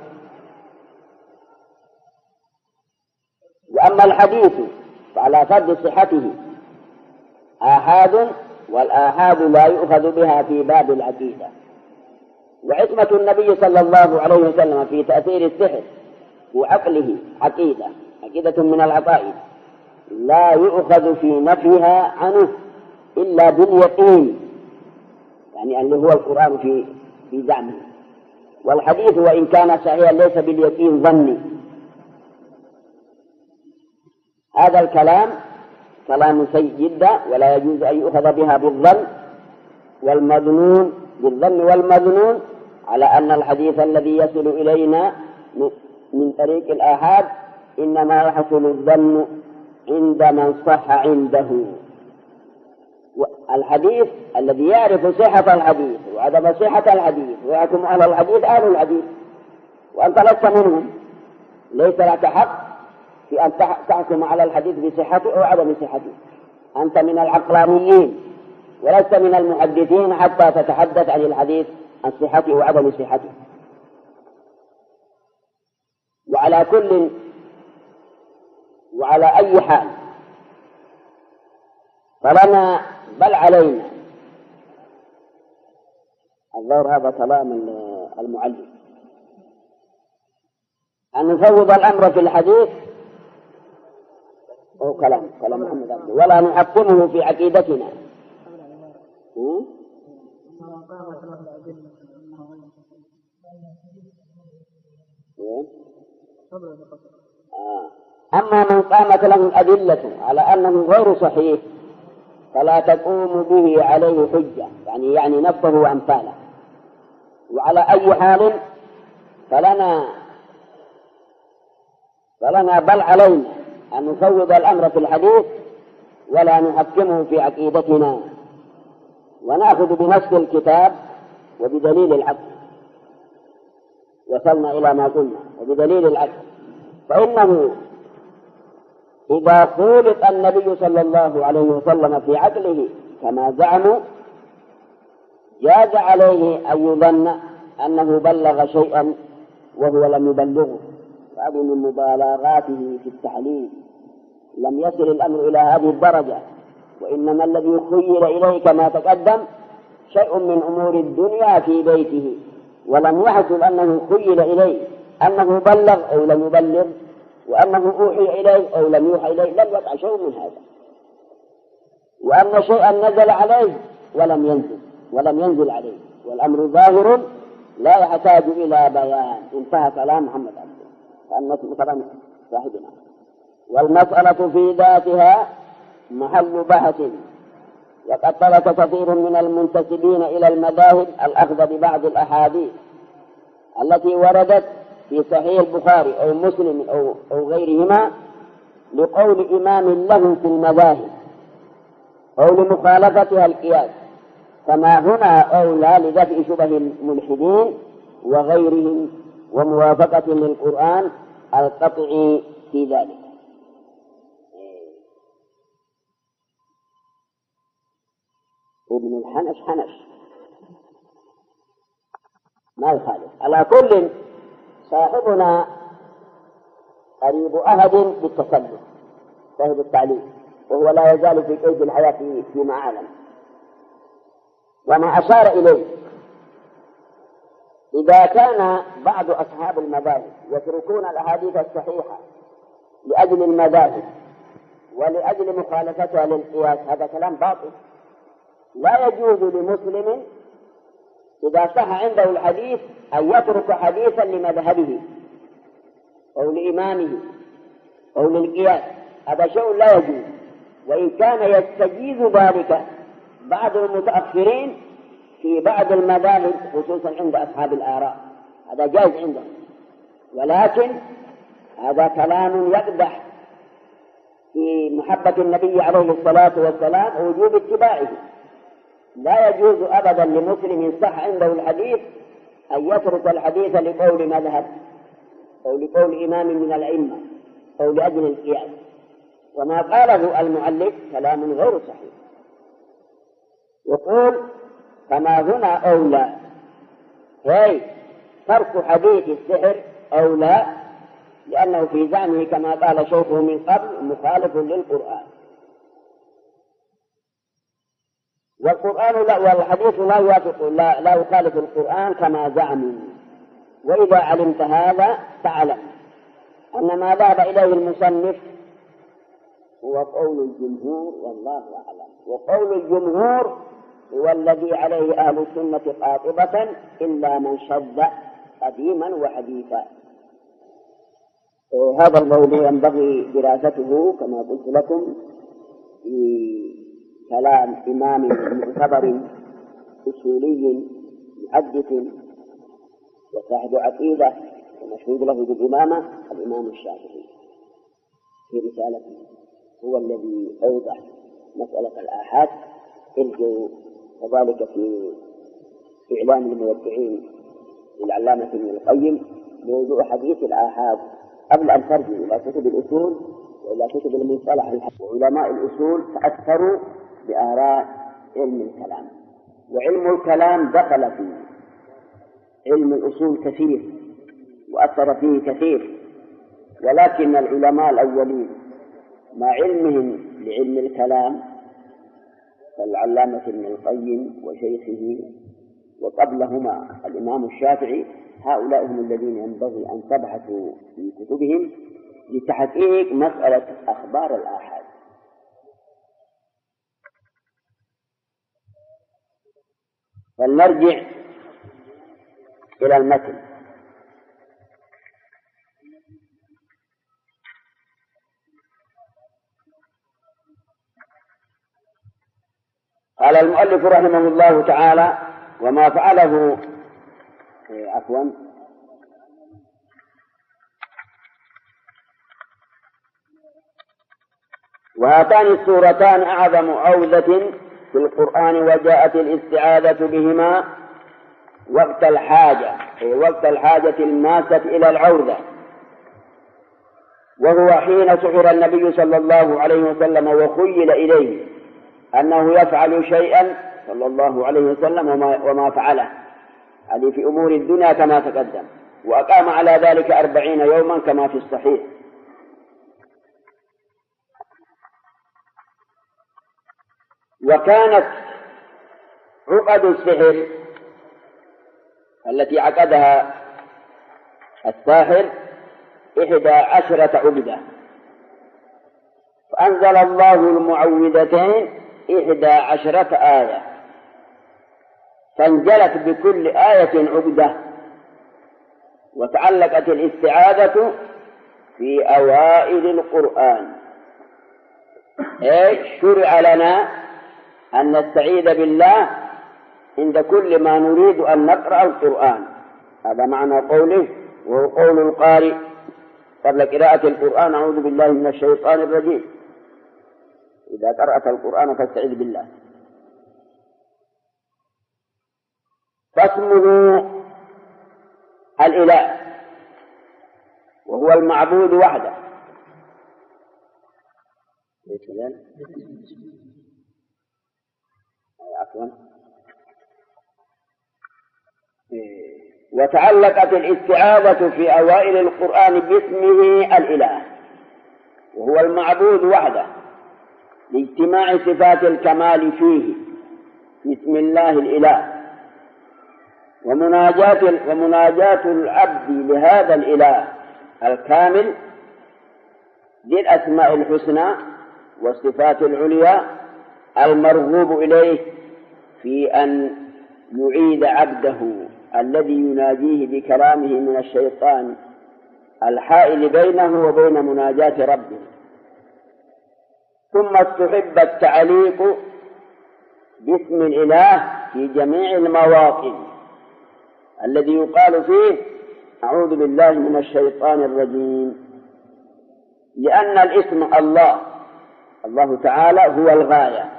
وأما الحديث فعلى فرض صحته آحاد، والآحاد لا يؤخذ بها في باب العقيدة. وعصمة النبي صلى الله عليه وسلم في تأثير السحر وعقله عقيدة من العقائد لا يؤخذ في نفيها عنه إلا باليقين، يعني اللي هو القرآن في زعمه. والحديث وإن كان صحيحا ليس باليقين ظني. هذا الكلام كلام سيء جدا، ولا يجوز أن يؤخذ بها بالظن والمظنون على أن الحديث الذي يصل إلينا من طريق الآحاد إنما يحصل الظن عند من صح عنده. الحديث الذي يعرف صحة الحديث وعدم صحة الحديث ويحكم أهل الحديث أهل الحديث، وأنت لست منهم، ليس لك حق في أن تحكم على الحديث بصحته أو عدم صحته. أنت من العقلانيين ولست من المحدثين حتى تتحدث عن الحديث عن صحته وعدم صحته. وعلى كل وعلى أي حال فلنا بل علينا، الظاهر هذا كلام المعلم، أن نفوض الأمر في الحديث أو كلام محمد عبده ولا نحكمه في عقيدتنا. أما من قامت له الأدلة على أنه غير صحيح فلا تقوم به عليه حجة، يعني نفسه وأمثاله. وعلى أي حال فلنا بل علينا أن نفوض الأمر في الحديث ولا نحكمه في عقيدتنا، ونأخذ بنص الكتاب وبدليل العقل. وصلنا إلى ما قلنا وبدليل العقل، فإنه إذا خولق النبي صلى الله عليه وسلم في عقله كما زعموا جاز عليه أن يظن أنه بلغ شيئا وهو لم يبلغه، فهذا من مبالغاته في التعليم. لم يصل الأمر إلى هذه الدرجة، وإنما الذي خير إليه كما تقدم شيء من أمور الدنيا في بيته، ولم يحصل أنه خير إليه أنه بلغ أو لم يبلغ، وأنه أوحي إليه أو لم يوحى إليه، لم يقع شيء من هذا. وأن شيئا نزل عليه ولم ينزل عليه، والأمر ظاهر لا يحتاج إلى بيان. انتهى كلام محمد عبده. مثلا صاحبنا. والمسألة في ذاتها محل بحث، وقد ترك كثير من المنتسبين إلى المذاهب الأخذ ببعض الأحاديث التي وردت في صحيح البخاري أو مسلم أو غيرهما لقول إمام لهم في المذاهب أو لمخالفتها القياس، فما هنا أولى لدفع شبه الملحدين وغيرهم وموافقة للقرآن القطعي في ذلك. ابن الحنش حنش ما يخالف. على كل صاحبنا قريب أحد بالتسلم صاحب التعليم، وهو لا يزال في قيد الحياة في معالم. وما أشار إليه إذا كان بعض أصحاب المذاهب يتركون الأحاديث الصحيحة لأجل المذاهب ولأجل مخالفتها للقياس، هذا كلام باطل. لا يجوز لمسلم إذا صح عنده الحديث أن يترك حديثا لمذهبه أو لإمامه أو للقياس، هذا شيء لا يجوز. وإن كان يستجيز ذلك بعض المتأخرين في بعض المذاهب خصوصا عند أصحاب الآراء، هذا جائز عندهم، ولكن هذا كلام يقدح في محبة النبي عليه الصلاة والسلام ووجوب اتباعه. لا يجوز أبدا لمسلم صح عنده الحديث أن يترك الحديث لقول مذهب أو لقول إمام من الأئمة أو لأجل القياس. وما قاله المؤلف كلام غير صحيح. يقول فما هنا أولى، هي ترك حديث السحر أولى، لأنه في زعمه كما قال شيخه من قبل مخالف للقرآن، والقرآن والحديث لا يخالف القرآن كما زعموا. وإذا علمت هذا تعلم أن ما ذهب إليه المصنف هو قول الجمهور والله أعلم، وقول الجمهور هو الذي عليه أهل السنة قاطبة إلا من شذ قديما وحديثا. هذا الموضوع ينبغي دراسته كما قلت لكم في كلام إمام معتبر أصولي محدث وصاحب عقيدة ومشهود له بالإمامة الإمام الشافعي في رسالته، هو الذي أوضح مسألة الآحاد، ارجعوا وذلك في إعلام الموقعين للعلامة ابن القيم بوضوح حديث الآحاد قبل أن ترجعوا إلى كتب الأصول وإلى كتب المصطلح. وعلماء الأصول تأثروا بآراء علم الكلام، وعلم الكلام دخل في علم الأصول كثير وأثر فيه كثير، ولكن العلماء الأولين مع علمهم لعلم الكلام كالعلامة ابن القيم وشيخه وقبلهما الإمام الشافعي، هؤلاء هم الذين ينبغي أن تبحثوا في كتبهم لتحقيق مسألة أخبار الآحاد. فلنرجع إلى المتن. قال المؤلف رحمه الله تعالى وما فعله وهاتان السورتان أعظم عوذة في القرآن، وجاءت الاستعاذة بهما وقت الحاجة الماسة إلى العوذة، وهو حين سحر النبي صلى الله عليه وسلم وخيل إليه أنه يفعل شيئا صلى الله عليه وسلم وما فعله، هذه في أمور الدنيا كما تقدم، وأقام على ذلك 40 يوما كما في الصحيح. وكانت عقد السحر التي عقدها الساحر 11 عقدة، فأنزل الله المعوذتين 11 آية، فانجلت بكل آية عقدة، وتعلقت الاستعاذة في أوائل القرآن، شرع لنا أن نستعيذ بالله عند كل ما نريد أن نقرأ القرآن. هذا معنى قوله، وهو قول القارئ قبل قراءة القرآن: أعوذ بالله من الشيطان الرجيم. إذا قرأت القرآن فاستعذ بالله. فاسمه الإله، وهو المعبود وحده. وتعلقت الاستعاذة في أوائل القرآن باسمه الإله، وهو المعبود وحده، لاجتماع صفات الكمال فيه باسم الله الإله، ومناجاة العبد لهذا الإله الكامل ذي الأسماء الحسنى والصفات العليا المرغوب إليه في أن يعيد عبده الذي يناجيه بكلامه من الشيطان الحائل بينه وبين مناجاة ربه. ثم استحب التعليق باسم الإله في جميع المواطن الذي يقال فيه: أعوذ بالله من الشيطان الرجيم، لأن الاسم الله تعالى هو الغاية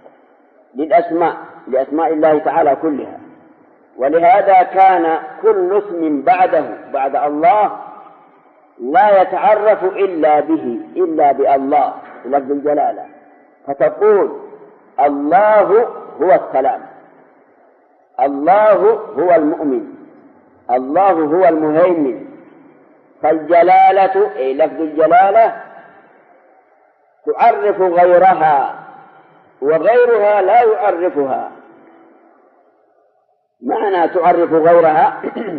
لأسماء الله تعالى كلها، ولهذا كان كل اسم بعد الله لا يتعرف إلا به، إلا بالله لفظ الجلالة، فتقول: الله هو السلام، الله هو المؤمن، الله هو المهيمن. فالجلالة أي لفظ الجلالة تعرف غيرها، وغيرها لا يعرفها. معنى تعرف غيرها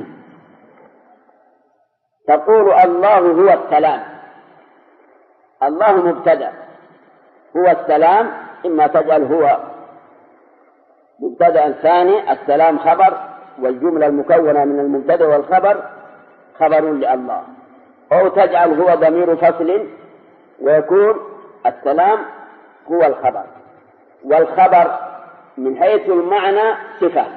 تقول: الله هو السلام، الله مبتدأ، هو السلام، إما تجعل هو مبتدأ ثاني، السلام خبر، والجملة المكونة من المبتدأ والخبر خبر لله، أو تجعل هو ضمير فصل ويكون السلام هو الخبر. والخبر من حيث المعنى صفة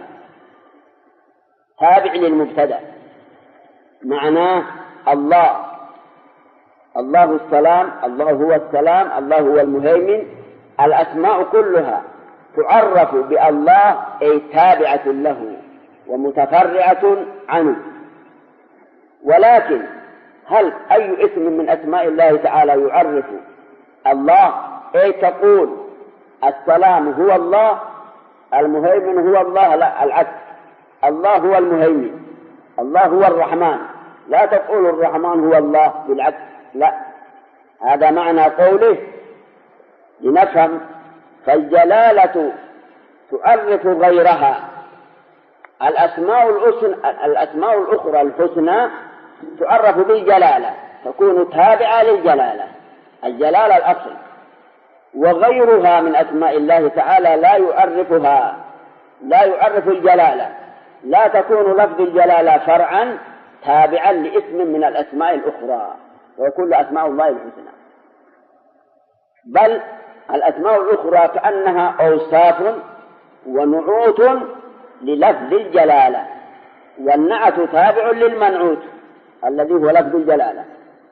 تابع للمبتدأ، معناه الله السلام، الله هو السلام، الله هو المهيمن. الأسماء كلها تعرف بالله، أي تابعة له ومتفرعة عنه. ولكن هل أي اسم من أسماء الله تعالى يعرف الله؟ أي تقول السلام هو الله، المهيمن هو الله؟ لا، العكس، الله هو المهيمن، الله هو الرحمن. لا تقول الرحمن هو الله، بالعكس، لا. هذا معنى قوله لنفهم. فالجلالة تعرف غيرها. الأسماء الأخرى الحسنى تعرف بالجلالة، تكون تابعة للجلالة، الجلالة الأصل. وغيرها من أسماء الله تعالى لا يعرف الجلالة، لا تكون لفظ الجلالة فرعا تابعا لاسم من الأسماء الأخرى، وكل أسماء الله الحسنى. بل الأسماء الأخرى كأنها أوصاف ونعوت للفظ الجلالة، والنعت تابع للمنعوت الذي هو لفظ الجلالة.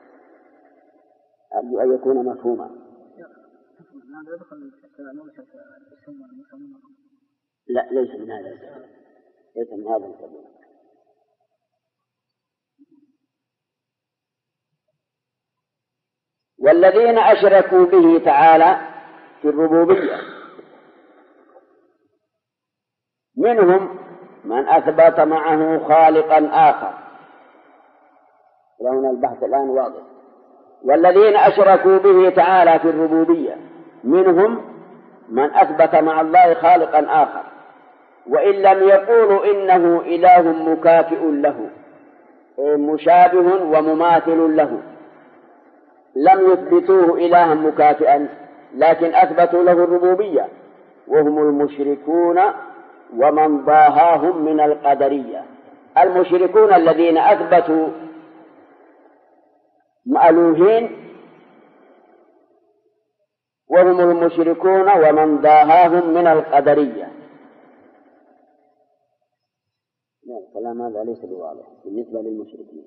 أرجو أن يكون مفهوما. لا، ليس من هذا الكلام. والذين أشركوا به تعالى في الربوبية منهم من أثبت معه خالقا آخر. هنا البحث الآن واضح. والذين أشركوا به تعالى في الربوبية منهم من أثبت مع الله خالقا آخر، وإن لم يقولوا إنه إله مكافئ له، مشابه ومماثل له، لم يثبتوه إلها مكافئا، لكن أثبتوا له الربوبية، وهم المشركون ومن ضاهاهم من القدرية. المشركون الذين أثبتوا مألوهين وهم المشركون ومن ضاهاهم من القدرية. الكلام هذا ليس بواضح بالنسبة للمشركين.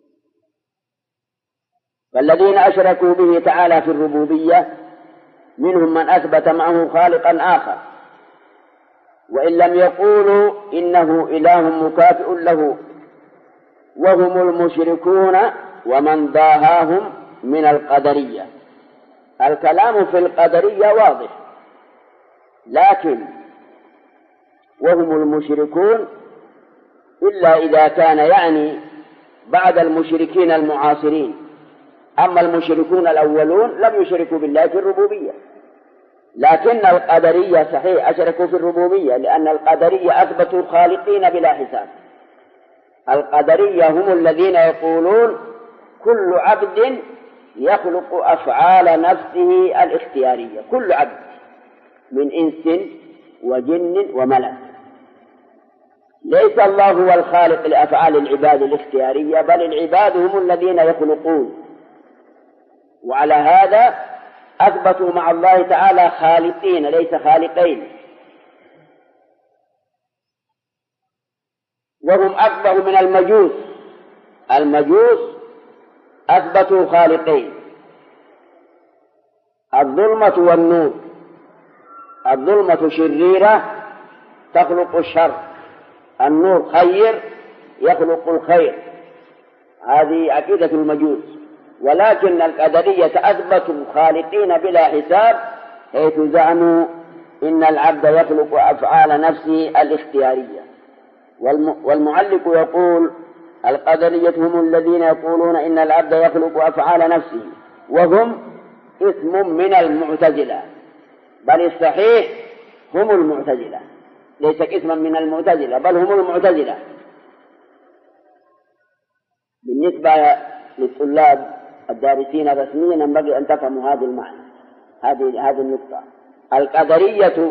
فالذين أشركوا به تعالى في الربوبية منهم من أثبت معه خالقا آخر، وإن لم يقولوا إنه إله مكافئ له، وهم المشركون ومن ضاهاهم من القدرية. الكلام في القدرية واضح، لكن وهم المشركون إلا إذا كان يعني بعد المشركين المعاصرين. أما المشركون الأولون لم يشركوا بالله في الربوبية، لكن القدرية صحيح أشركوا في الربوبية، لأن القدرية أثبتوا خالقين بلا حساب. القدرية هم الذين يقولون كل عبد يخلق أفعال نفسه الاختيارية، كل عبد من إنس وجن وملك. ليس الله هو الخالق لأفعال العباد الاختيارية، بل العباد هم الذين يخلقون. وعلى هذا أثبتوا مع الله تعالى خالقين ليس خالقين، وهم أكبر من المجوس. المجوس أثبتوا خالقين، الظلمة والنور. الظلمة شريرة تخلق الشر، النور خير يخلق الخير. هذه عقيدة المجوس. ولكن القدرية أثبتوا خالقين بلا حساب، حيث زعموا إن العبد يخلق أفعال نفسه الاختيارية. والمعلق يقول القدرية هم الذين يقولون إن العبد يخلق أفعال نفسه، وهم اسم من المعتزلة، بل الصحيح هم المعتزلة، ليس اسما من المعتزلة بل هم المعتزلة. بالنسبة للطلاب الدارسين رسميا ينبغي أن تفهموا هذا المعنى، هذه النقطة. القدرية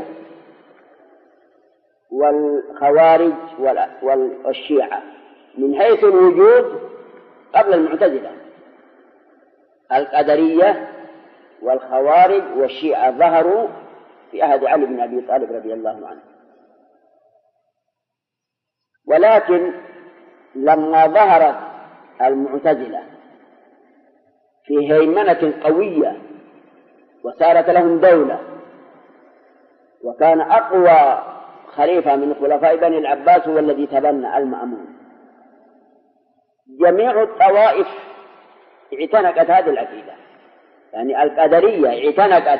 والخوارج والشيعة من حيث الوجود قبل المعتزلة. القدرية والخوارج والشيعة ظهروا في عهد علي بن أبي طالب رضي الله عنه، ولكن لما ظهرت المعتزلة في هيمنة قوية وصارت لهم دولة، وكان أقوى خليفة من خلفاء بني العباس هو الذي تبنى المأمون، جميع الطوائف اعتنقت هذه العقيدة. يعني القدرية اعتنقت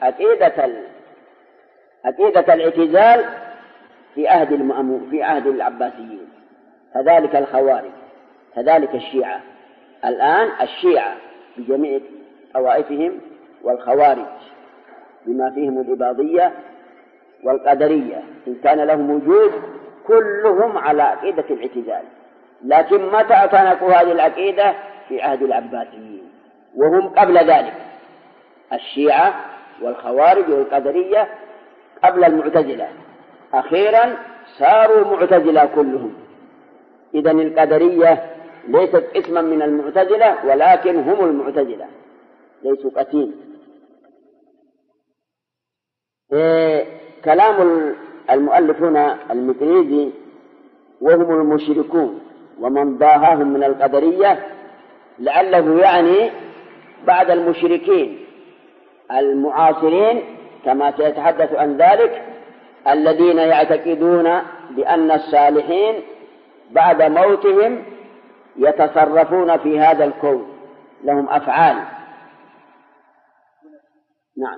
عقيدة الاعتزال في عهد المأمون في عهد العباسيين، كذلك الخوارج، كذلك الشيعة. الآن الشيعة بجميع طوائفهم والخوارج بما فيهم الإباضية والقدرية إن كان لهم وجود كلهم على عقيدة الاعتزال. لكن متى اعتنقوا هذه العقيدة؟ في عهد العباسيين، وهم قبل ذلك الشيعة والخوارج والقدرية قبل المعتزلة، أخيرا صاروا معتزلة كلهم. إذن القدرية ليست اسما من المعتزلة، ولكن هم المعتزلة ليسوا قتيل. كلام المؤلف هنا المقريزي وهم المشركون ومن ضاهاهم من القدرية، لعله يعني بعد المشركين المعاصرين كما سيتحدث عن ذلك، الذين يعتقدون بأن الصالحين بعد موتهم يتصرفون في هذا الكون، لهم أفعال. نعم.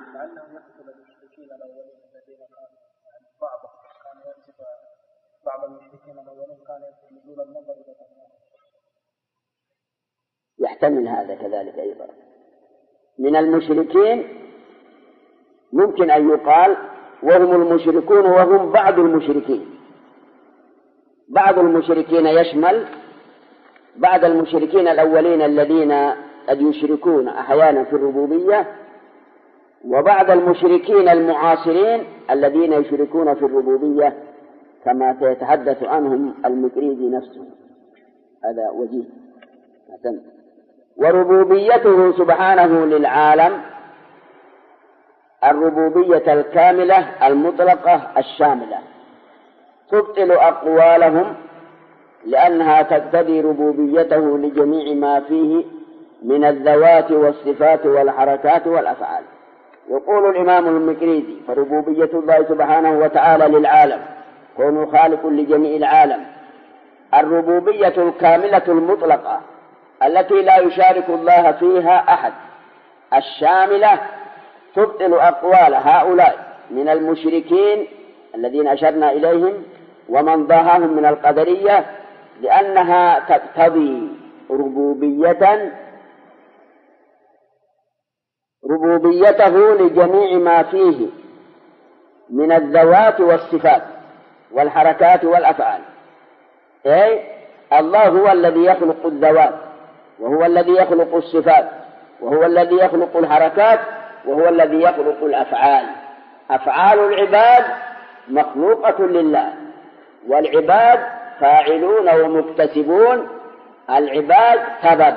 بعض المشركين الأولين كانوا يستجيبون النظر إلى الله. يحتمل هذا كذلك أيضا. من المشركين ممكن أن يقال وهم المشركون وهم بعض المشركين. بعض المشركين يشمل بعض المشركين الأولين الذين قد يشركون أحيانا في الربوبية، وبعض المشركين المعاصرين الذين يشركون في الربوبية كما سيتحدث عنهم المقريزي نفسه. هذا وجيه. وربوبيته سبحانه للعالم الربوبية الكاملة المطلقة الشاملة تبطل أقوالهم لأنها تقتضي ربوبيته لجميع ما فيه من الذوات والصفات والحركات والأفعال. يقول الإمام المكريزي: فربوبية الله سبحانه وتعالى للعالم كونه خالق لجميع العالم الربوبية الكاملة المطلقة التي لا يشارك الله فيها أحد الشاملة تبطل أقوال هؤلاء من المشركين الذين أشرنا إليهم ومن ضاهاهم من القدرية لأنها تقتضي ربوبيته لجميع ما فيه من الذوات والصفات والحركات والأفعال. أي الله هو الذي يخلق الذوات وهو الذي يخلق الصفات وهو الذي يخلق الحركات وهو الذي يخلق الأفعال. أفعال العباد مخلوقة لله والعباد فاعلون ومكتسبون. العباد سبب،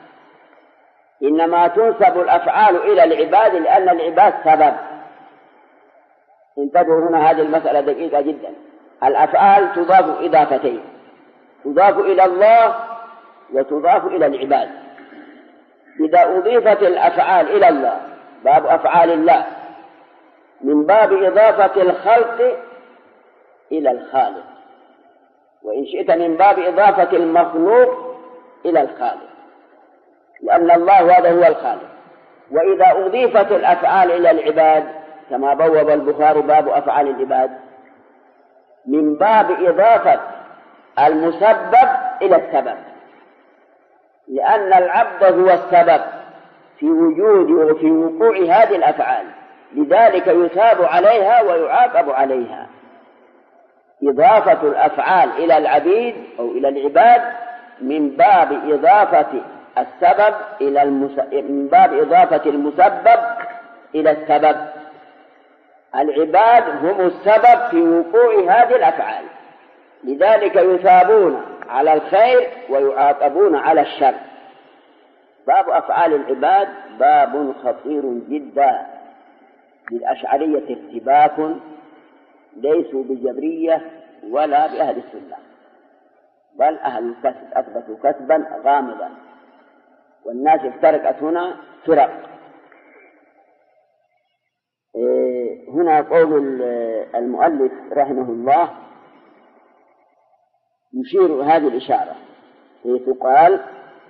إنما تنسب الأفعال إلى العباد لأن العباد سبب. انتبهوا هنا، هذه المسألة دقيقة جدا. الأفعال تضاف إضافتين، تضاف إلى الله وتضاف إلى العباد. إذا أضيفت الأفعال إلى الله باب أفعال الله من باب إضافة الخلق إلى الخالق، وإن شئت من باب إضافة المخلوق إلى الخالق، لأن الله هذا هو الخالق. وإذا أضيفت الأفعال إلى العباد كما بوب البخاري باب أفعال العباد من باب إضافة المسبب إلى السبب، لأن العبد هو السبب في وجود وفي وقوع هذه الأفعال، لذلك يثاب عليها ويعاقب عليها. إضافة الأفعال إلى العبيد أو إلى العباد من باب إضافة السبب إلى من باب إضافة المسبب إلى السبب. العباد هم السبب في وقوع هذه الأفعال، لذلك يثابون على الخير ويعاقبون على الشر. باب أفعال العباد باب خطير جدا. للأشعرية ارتباك، ليسوا بجبرية ولا بأهل السنة، بل أهل الكسب أثبتوا كسبا غامضا، والناس افترقت هنا فرق. هنا قول المؤلف رحمه الله يشير هذه الإشارة حيث قال: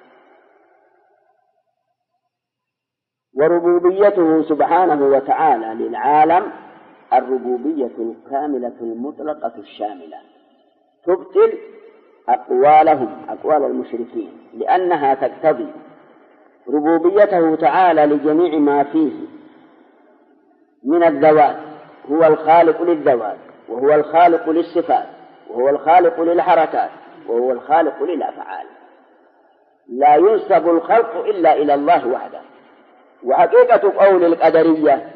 وربوبيته سبحانه وتعالى للعالم الربوبية الكاملة المطلقة الشاملة تبطل أقوالهم أقوال المشركين لأنها تقتضي ربوبيته تعالى لجميع ما فيه من الذوات. هو الخالق للذوات وهو الخالق للصفات وهو الخالق للحركات وهو الخالق للأفعال. لا ينسب الخلق إلا إلى الله وحده. وحقيقة قول القدرية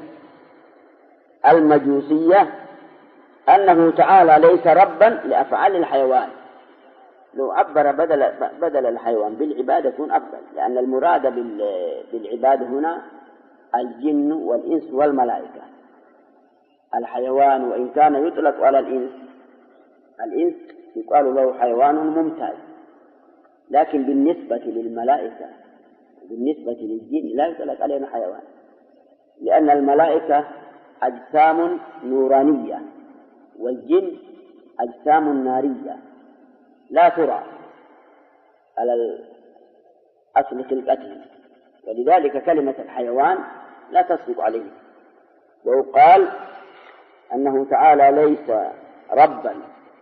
المجوسية أنه تعالى ليس ربا لأفعال الحيوان. لو عبر بدل الحيوان بالعبادة يكون أفضل، لأن المراد بالعبادة هنا الجن والإنس والملائكة. الحيوان وإن كان يطلق على الإنس يقال له حيوان ممتاز، لكن بالنسبة للملائكة بالنسبة للجن لا يطلق عليهم حيوان، لأن الملائكة أجسام نورانية والجن أجسام نارية لا ترى على أصل خلقتهم، ولذلك كلمة الحيوان لا تصدق عليه. ويقال أنه تعالى ليس ربا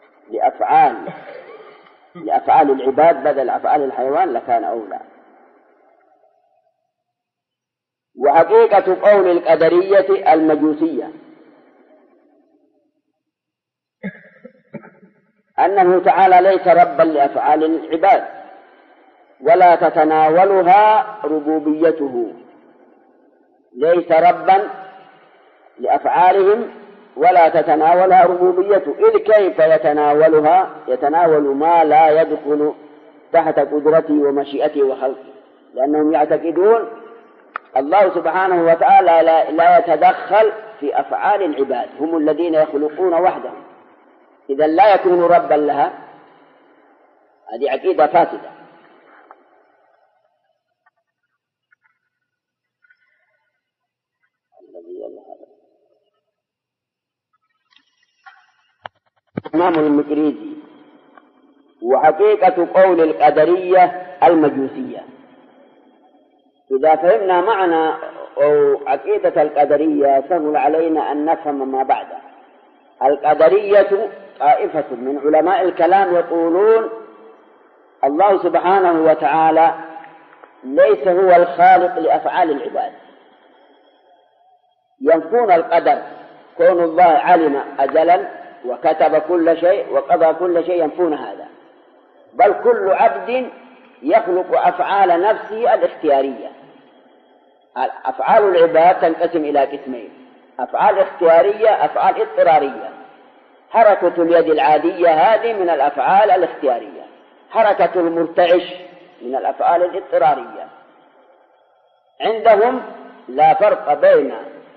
لأفعال العباد بدل أفعال الحيوان لكان أولى. وحقيقة قول القدرية المجوسية أنه تعالى ليس ربا لأفعال العباد ولا تتناولها ربوبيته، ليس ربا لأفعالهم ولا تتناولها ربوبيته، إذ كيف يتناولها؟ يتناول ما لا يدخل تحت قدرته ومشيئته وخلقه، لأنهم يعتقدون الله سبحانه وتعالى لا يتدخل في أفعال العباد، هم الذين يخلقون وحدهم، إذا لا يكون ربا لها. هذه عقيدة فاسدة. الإمام المكريزي وحقيقة قول القدرية المجوسية. إذا فهمنا معنى أو عقيدة القدرية سهل علينا أن نفهم ما بعده. القدرية طائفة من علماء الكلام يقولون الله سبحانه وتعالى ليس هو الخالق لأفعال العباد، ينفون القدر، كون الله علم أجلا وكتب كل شيء وقضى كل شيء، ينفون هذا، بل كل عبد يخلق أفعال نفسه الاختيارية. أفعال العباد تنقسم إلى قسمين: أفعال اختيارية، أفعال اضطرارية. حركة اليد العادية هذه من الأفعال الاختيارية، حركة المرتعش من الأفعال الاضطرارية. عندهم لا فرق بين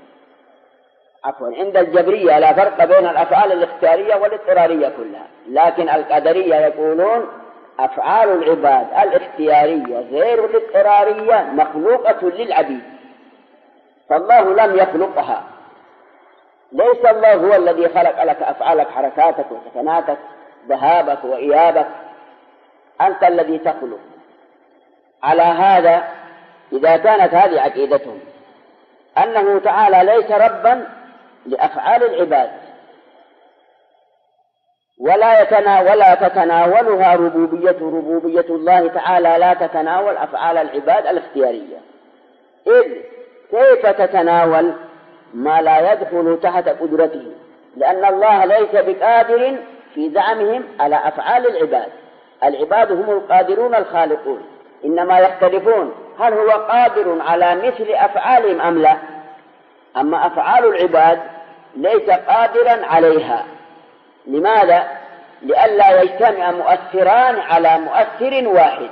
عند الجبرية لا فرق بين الأفعال الاختيارية والاضطرارية كلها، لكن القدرية يقولون أفعال العباد الاختيارية غير الاضطرارية مخلوقة للعبيد، فالله لم يخلقها. ليس الله هو الذي خلق لك أفعالك، حركاتك وسكناتك، ذهابك وإيابك، أنت الذي تخلق. على هذا إذا كانت هذه عقيدتهم أنه تعالى ليس ربا لأفعال العباد ولا تتناولها ربوبية الله تعالى لا تتناول أفعال العباد الاختيارية، إذ كيف تتناول ما لا يدخل تحت قدرته؟ لأن الله ليس بقادر في زعمهم على أفعال العباد. العباد هم القادرون الخالقون، إنما يختلفون هل هو قادر على مثل أفعالهم أم لا. أما أفعال العباد ليس قادرا عليها. لماذا؟ لئلا يجتمع مؤثران على مؤثر واحد.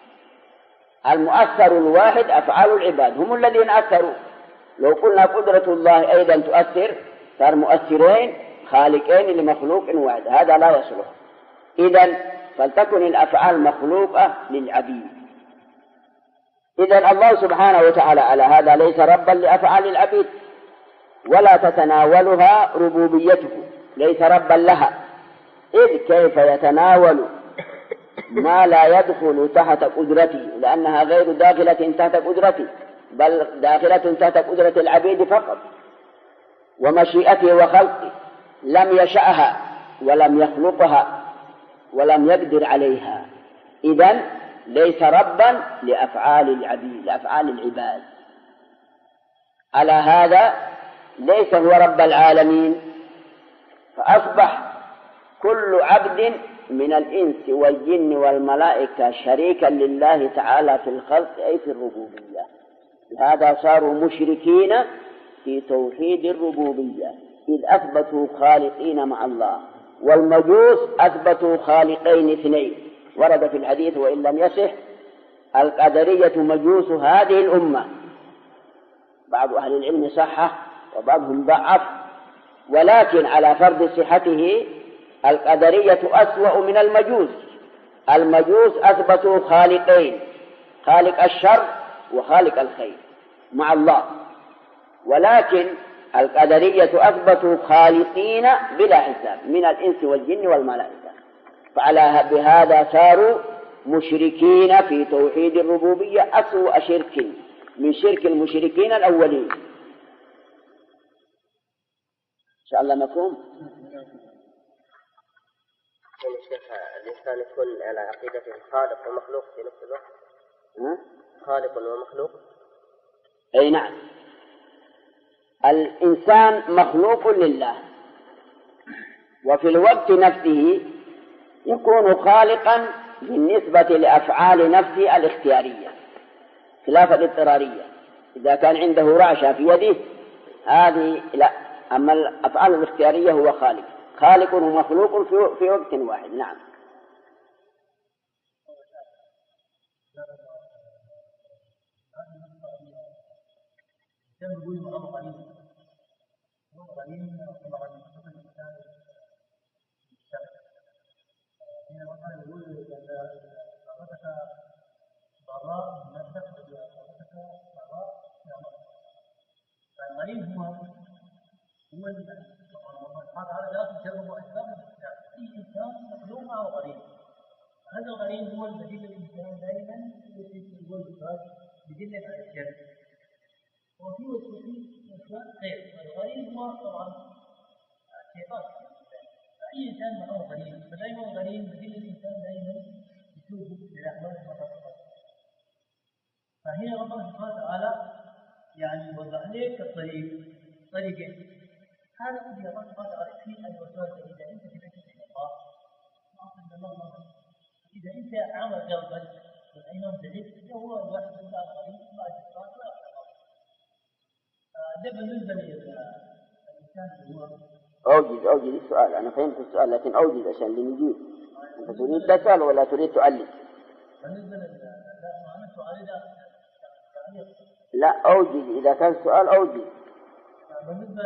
المؤثر الواحد أفعال العباد، هم الذين أثروا. لو قلنا قدرة الله أيضا تؤثر صار مؤثرين خالقين لمخلوق واحد، هذا لا يصلح. إذن فلتكن الأفعال مخلوقة للعبيد. إذن الله سبحانه وتعالى على هذا ليس ربا لأفعال العبيد ولا تتناولها ربوبيته، ليس ربا لها، إذ كيف يتناول ما لا يدخل تحت قدرته، لأنها غير داخلة تحت قدرته، بل داخلة تحت قدرة العبيد فقط ومشيئته وخلقه، لم يشأها ولم يخلقها ولم يقدر عليها. إذن ليس ربا لأفعال العبيد، لأفعال العباد. على هذا ليس هو رب العالمين، فأصبح كل عبد من الإنس والجن والملائكة شريكا لله تعالى في الخلق أي في الربوبية. لهذا صاروا مشركين في توحيد الربوبية، إذ أثبتوا خالقين مع الله، والمجوس أثبتوا خالقين اثنين. ورد في الحديث وإن لم يصح: القدرية مجوس هذه الأمة. بعض أهل العلم صحه وبعضهم ضعف، ولكن على فرض صحته القدرية أسوأ من المجوس. المجوس أثبتوا خالقين، خالق الشر وخالق الخير مع الله، ولكن القدرية أثبتوا خالقين بلا حساب من الإنس والجن والملائكة. فعلى بهذا صاروا مشركين في توحيد الربوبية أسوأ شرك من شرك المشركين الأولين. إن شاء الله مفهوم؟ الإنسان يكون على عقيدة خالق ومخلوق في نفس الوقت. خالق ومخلوق. أي نعم، الإنسان مخلوق لله، وفي الوقت نفسه يكون خالقا بالنسبة لأفعال نفسه الاختيارية خلاف الاضطرارية. إذا كان عنده رعشة في يده هذه لا، أما الأفعال الاختيارية هو خالق ومخلوق في وقت واحد. نعم. كان يقول معه قليل طبعا الإنسان هنا مثلا يقول أن رغبتك ضراء من نفسك ورغبتك ضراء نعمة. فالغريب هو طبعا الله تعالى لا تجرب أسباب الإسلام، أي إنسان مخلوق معه غريب. هذا الغريب هو الذي الإنسان دائما يقول بدلة على الشر، وفي وسوسة خير. الغريب هو طبعا الشيطان. أي إنسان معه غريب، فدائما الغريب بدل الإنسان دائما يشوف بالأحوال المتفقة. فهنا ربنا سبحانه وتعالى يعني وضع لك طريقين. هذا الذي الله سبحانه وتعالى فيه الوسواس. إذا أنت تذكر الله إذا أنت عمل قلبك والأيمان بعيد هو الواحد من الآخرين ما الشيطان ولا الشيطان. ده بالنسبة للإنسان هو أوجد السؤال. أنا فهمت السؤال لكن أوجد عشان نجيب. أنت تريد تسأل ولا تريد تؤلف؟ بالنسبة للمعنى السؤال ده لا أوجد، إذا كان سؤال أوجد. بالنسبة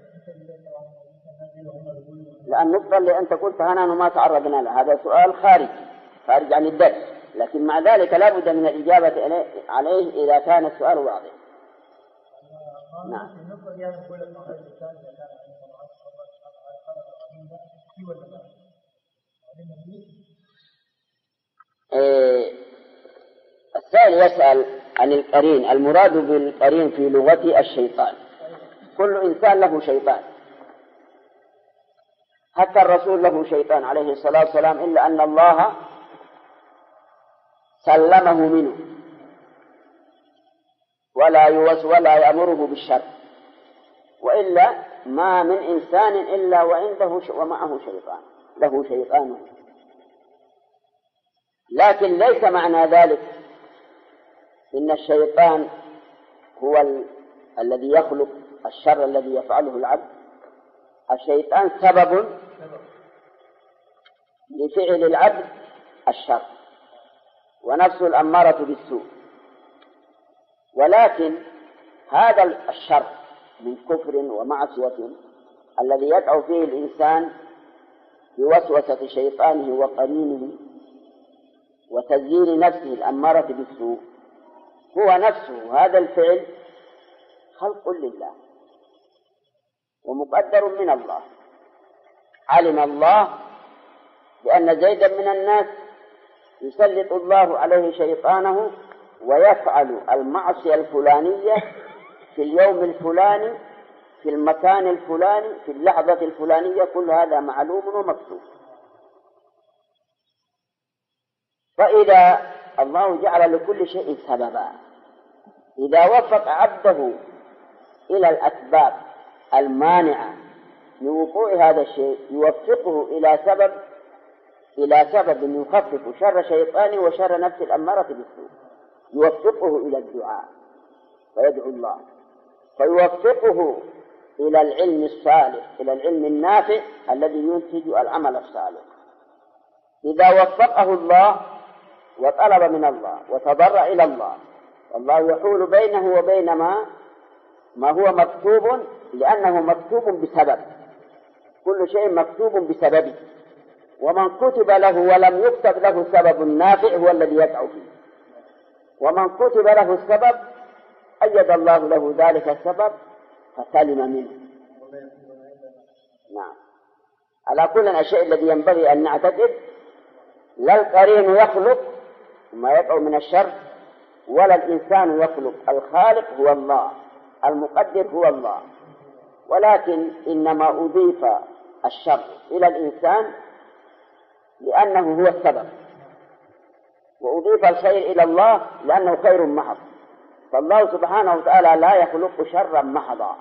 لأن النقطة اللي أنت قلتها أنا ما تعرضنا لها، هذا سؤال خارج عن الدرس، لكن مع ذلك لا بد من الإجابة عليه إذا كان السؤال واضح. نعم. السائل يسأل عن القرين. المراد بالقرين في لغة الشيطان. كل إنسان له شيطان، حتى الرسول له شيطان عليه الصلاة والسلام، إلا أن الله سلمه منه ولا يأمره بالشر، وإلا ما من إنسان إلا وعنده ومعه شيطان، له شيطانه. لكن ليس معنى ذلك إن الشيطان هو الذي يخلق الشر الذي يفعله العبد. الشيطان سبب لفعل العبد الشر، ونفسه الأمارة بالسوء. ولكن هذا الشر من كفر ومعصية الذي يدعو فيه الإنسان بوسوسة شيطانه وقرينه وتزيين نفسه الأمارة بالسوء، هو نفسه هذا الفعل خلق لله ومقدر من الله. علم الله بأن زيدا من الناس يسلط الله عليه شيطانه ويفعل المعصية الفلانية في اليوم الفلاني في المكان الفلاني في اللحظة الفلانية، كل هذا معلوم ومكتوب. فإذا الله جعل لكل شيء سببا، إذا وفق عبده إلى الأسباب المانعة من وقوع هذا الشيء يوفقه إلى سبب يخفف شر شيطانه وشر نفس الأمارة بالسوء، يوفقه إلى الدعاء فيدعو الله، فيوفقه إلى العلم الصالح، إلى العلم النافع الذي ينتج العمل الصالح. إذا وفقه الله وطلب من الله وتضرع إلى الله، الله يحول بينه وبين ما هو مكتوب، لأنه مكتوب بسبب، كل شيء مكتوب بسببه. ومن كتب له ولم يكتب له سبب نافع هو الذي يدعو فيه، ومن كتب له السبب أيد الله له ذلك السبب فسلم منه. نعم. على كل الشيء الذي ينبغي أن نعتقد لا القرين يخلق ما يدعو من الشر ولا الإنسان يخلق، الخالق هو الله، المقدر هو الله، ولكن إنما أضيف الشر إلى الإنسان لأنه هو السبب، وأضيف الخير إلى الله لأنه خير محض. فالله سبحانه وتعالى لا يخلق شرا محضا،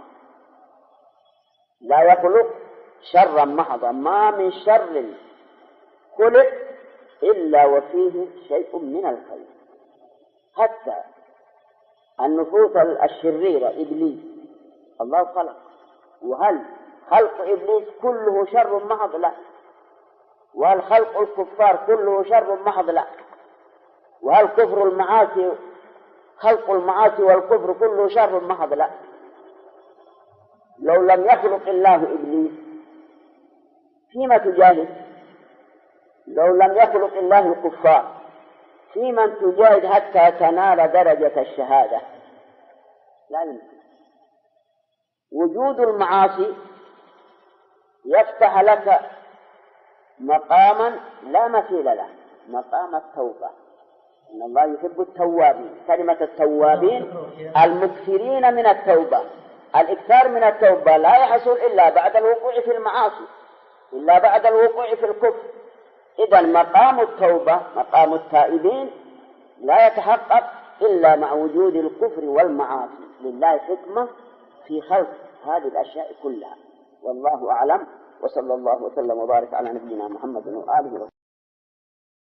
لا يخلق شرا محضا، ما من شر خلق إلا وفيه شيء من الخير. حتى النفوس الشريرة إبليس الله خلق، وهل خلق إبليس كله شر محض؟ لا. وهل خلق الكفار كله شر محض؟ لا. وهل كفر المعاصي خلق المعاصي والكفر كله شر محض؟ لا. لو لم يخلق الله إبليس فيما تجاهد؟ لو لم يخلق الله الكفار فيما تجاهد حتى تنال درجة الشهادة؟ لا يمكن. وجود المعاصي يفتح لك مقاما لا مثيل له، مقام التوبة. إن الله يحب التوابين. كلمة التوابين المكثرين من التوبة. الإكثار من التوبة لا يحصل إلا بعد الوقوع في المعاصي، إلا بعد الوقوع في الكفر. إذا مقام التوبة، مقام التائبين، لا يتحقق إلا مع وجود الكفر والمعاصي. لله حكمة في خلق هذه الأشياء كلها. والله أعلم، وصلى الله وسلم وبارك على نبينا محمد وآله وسلم.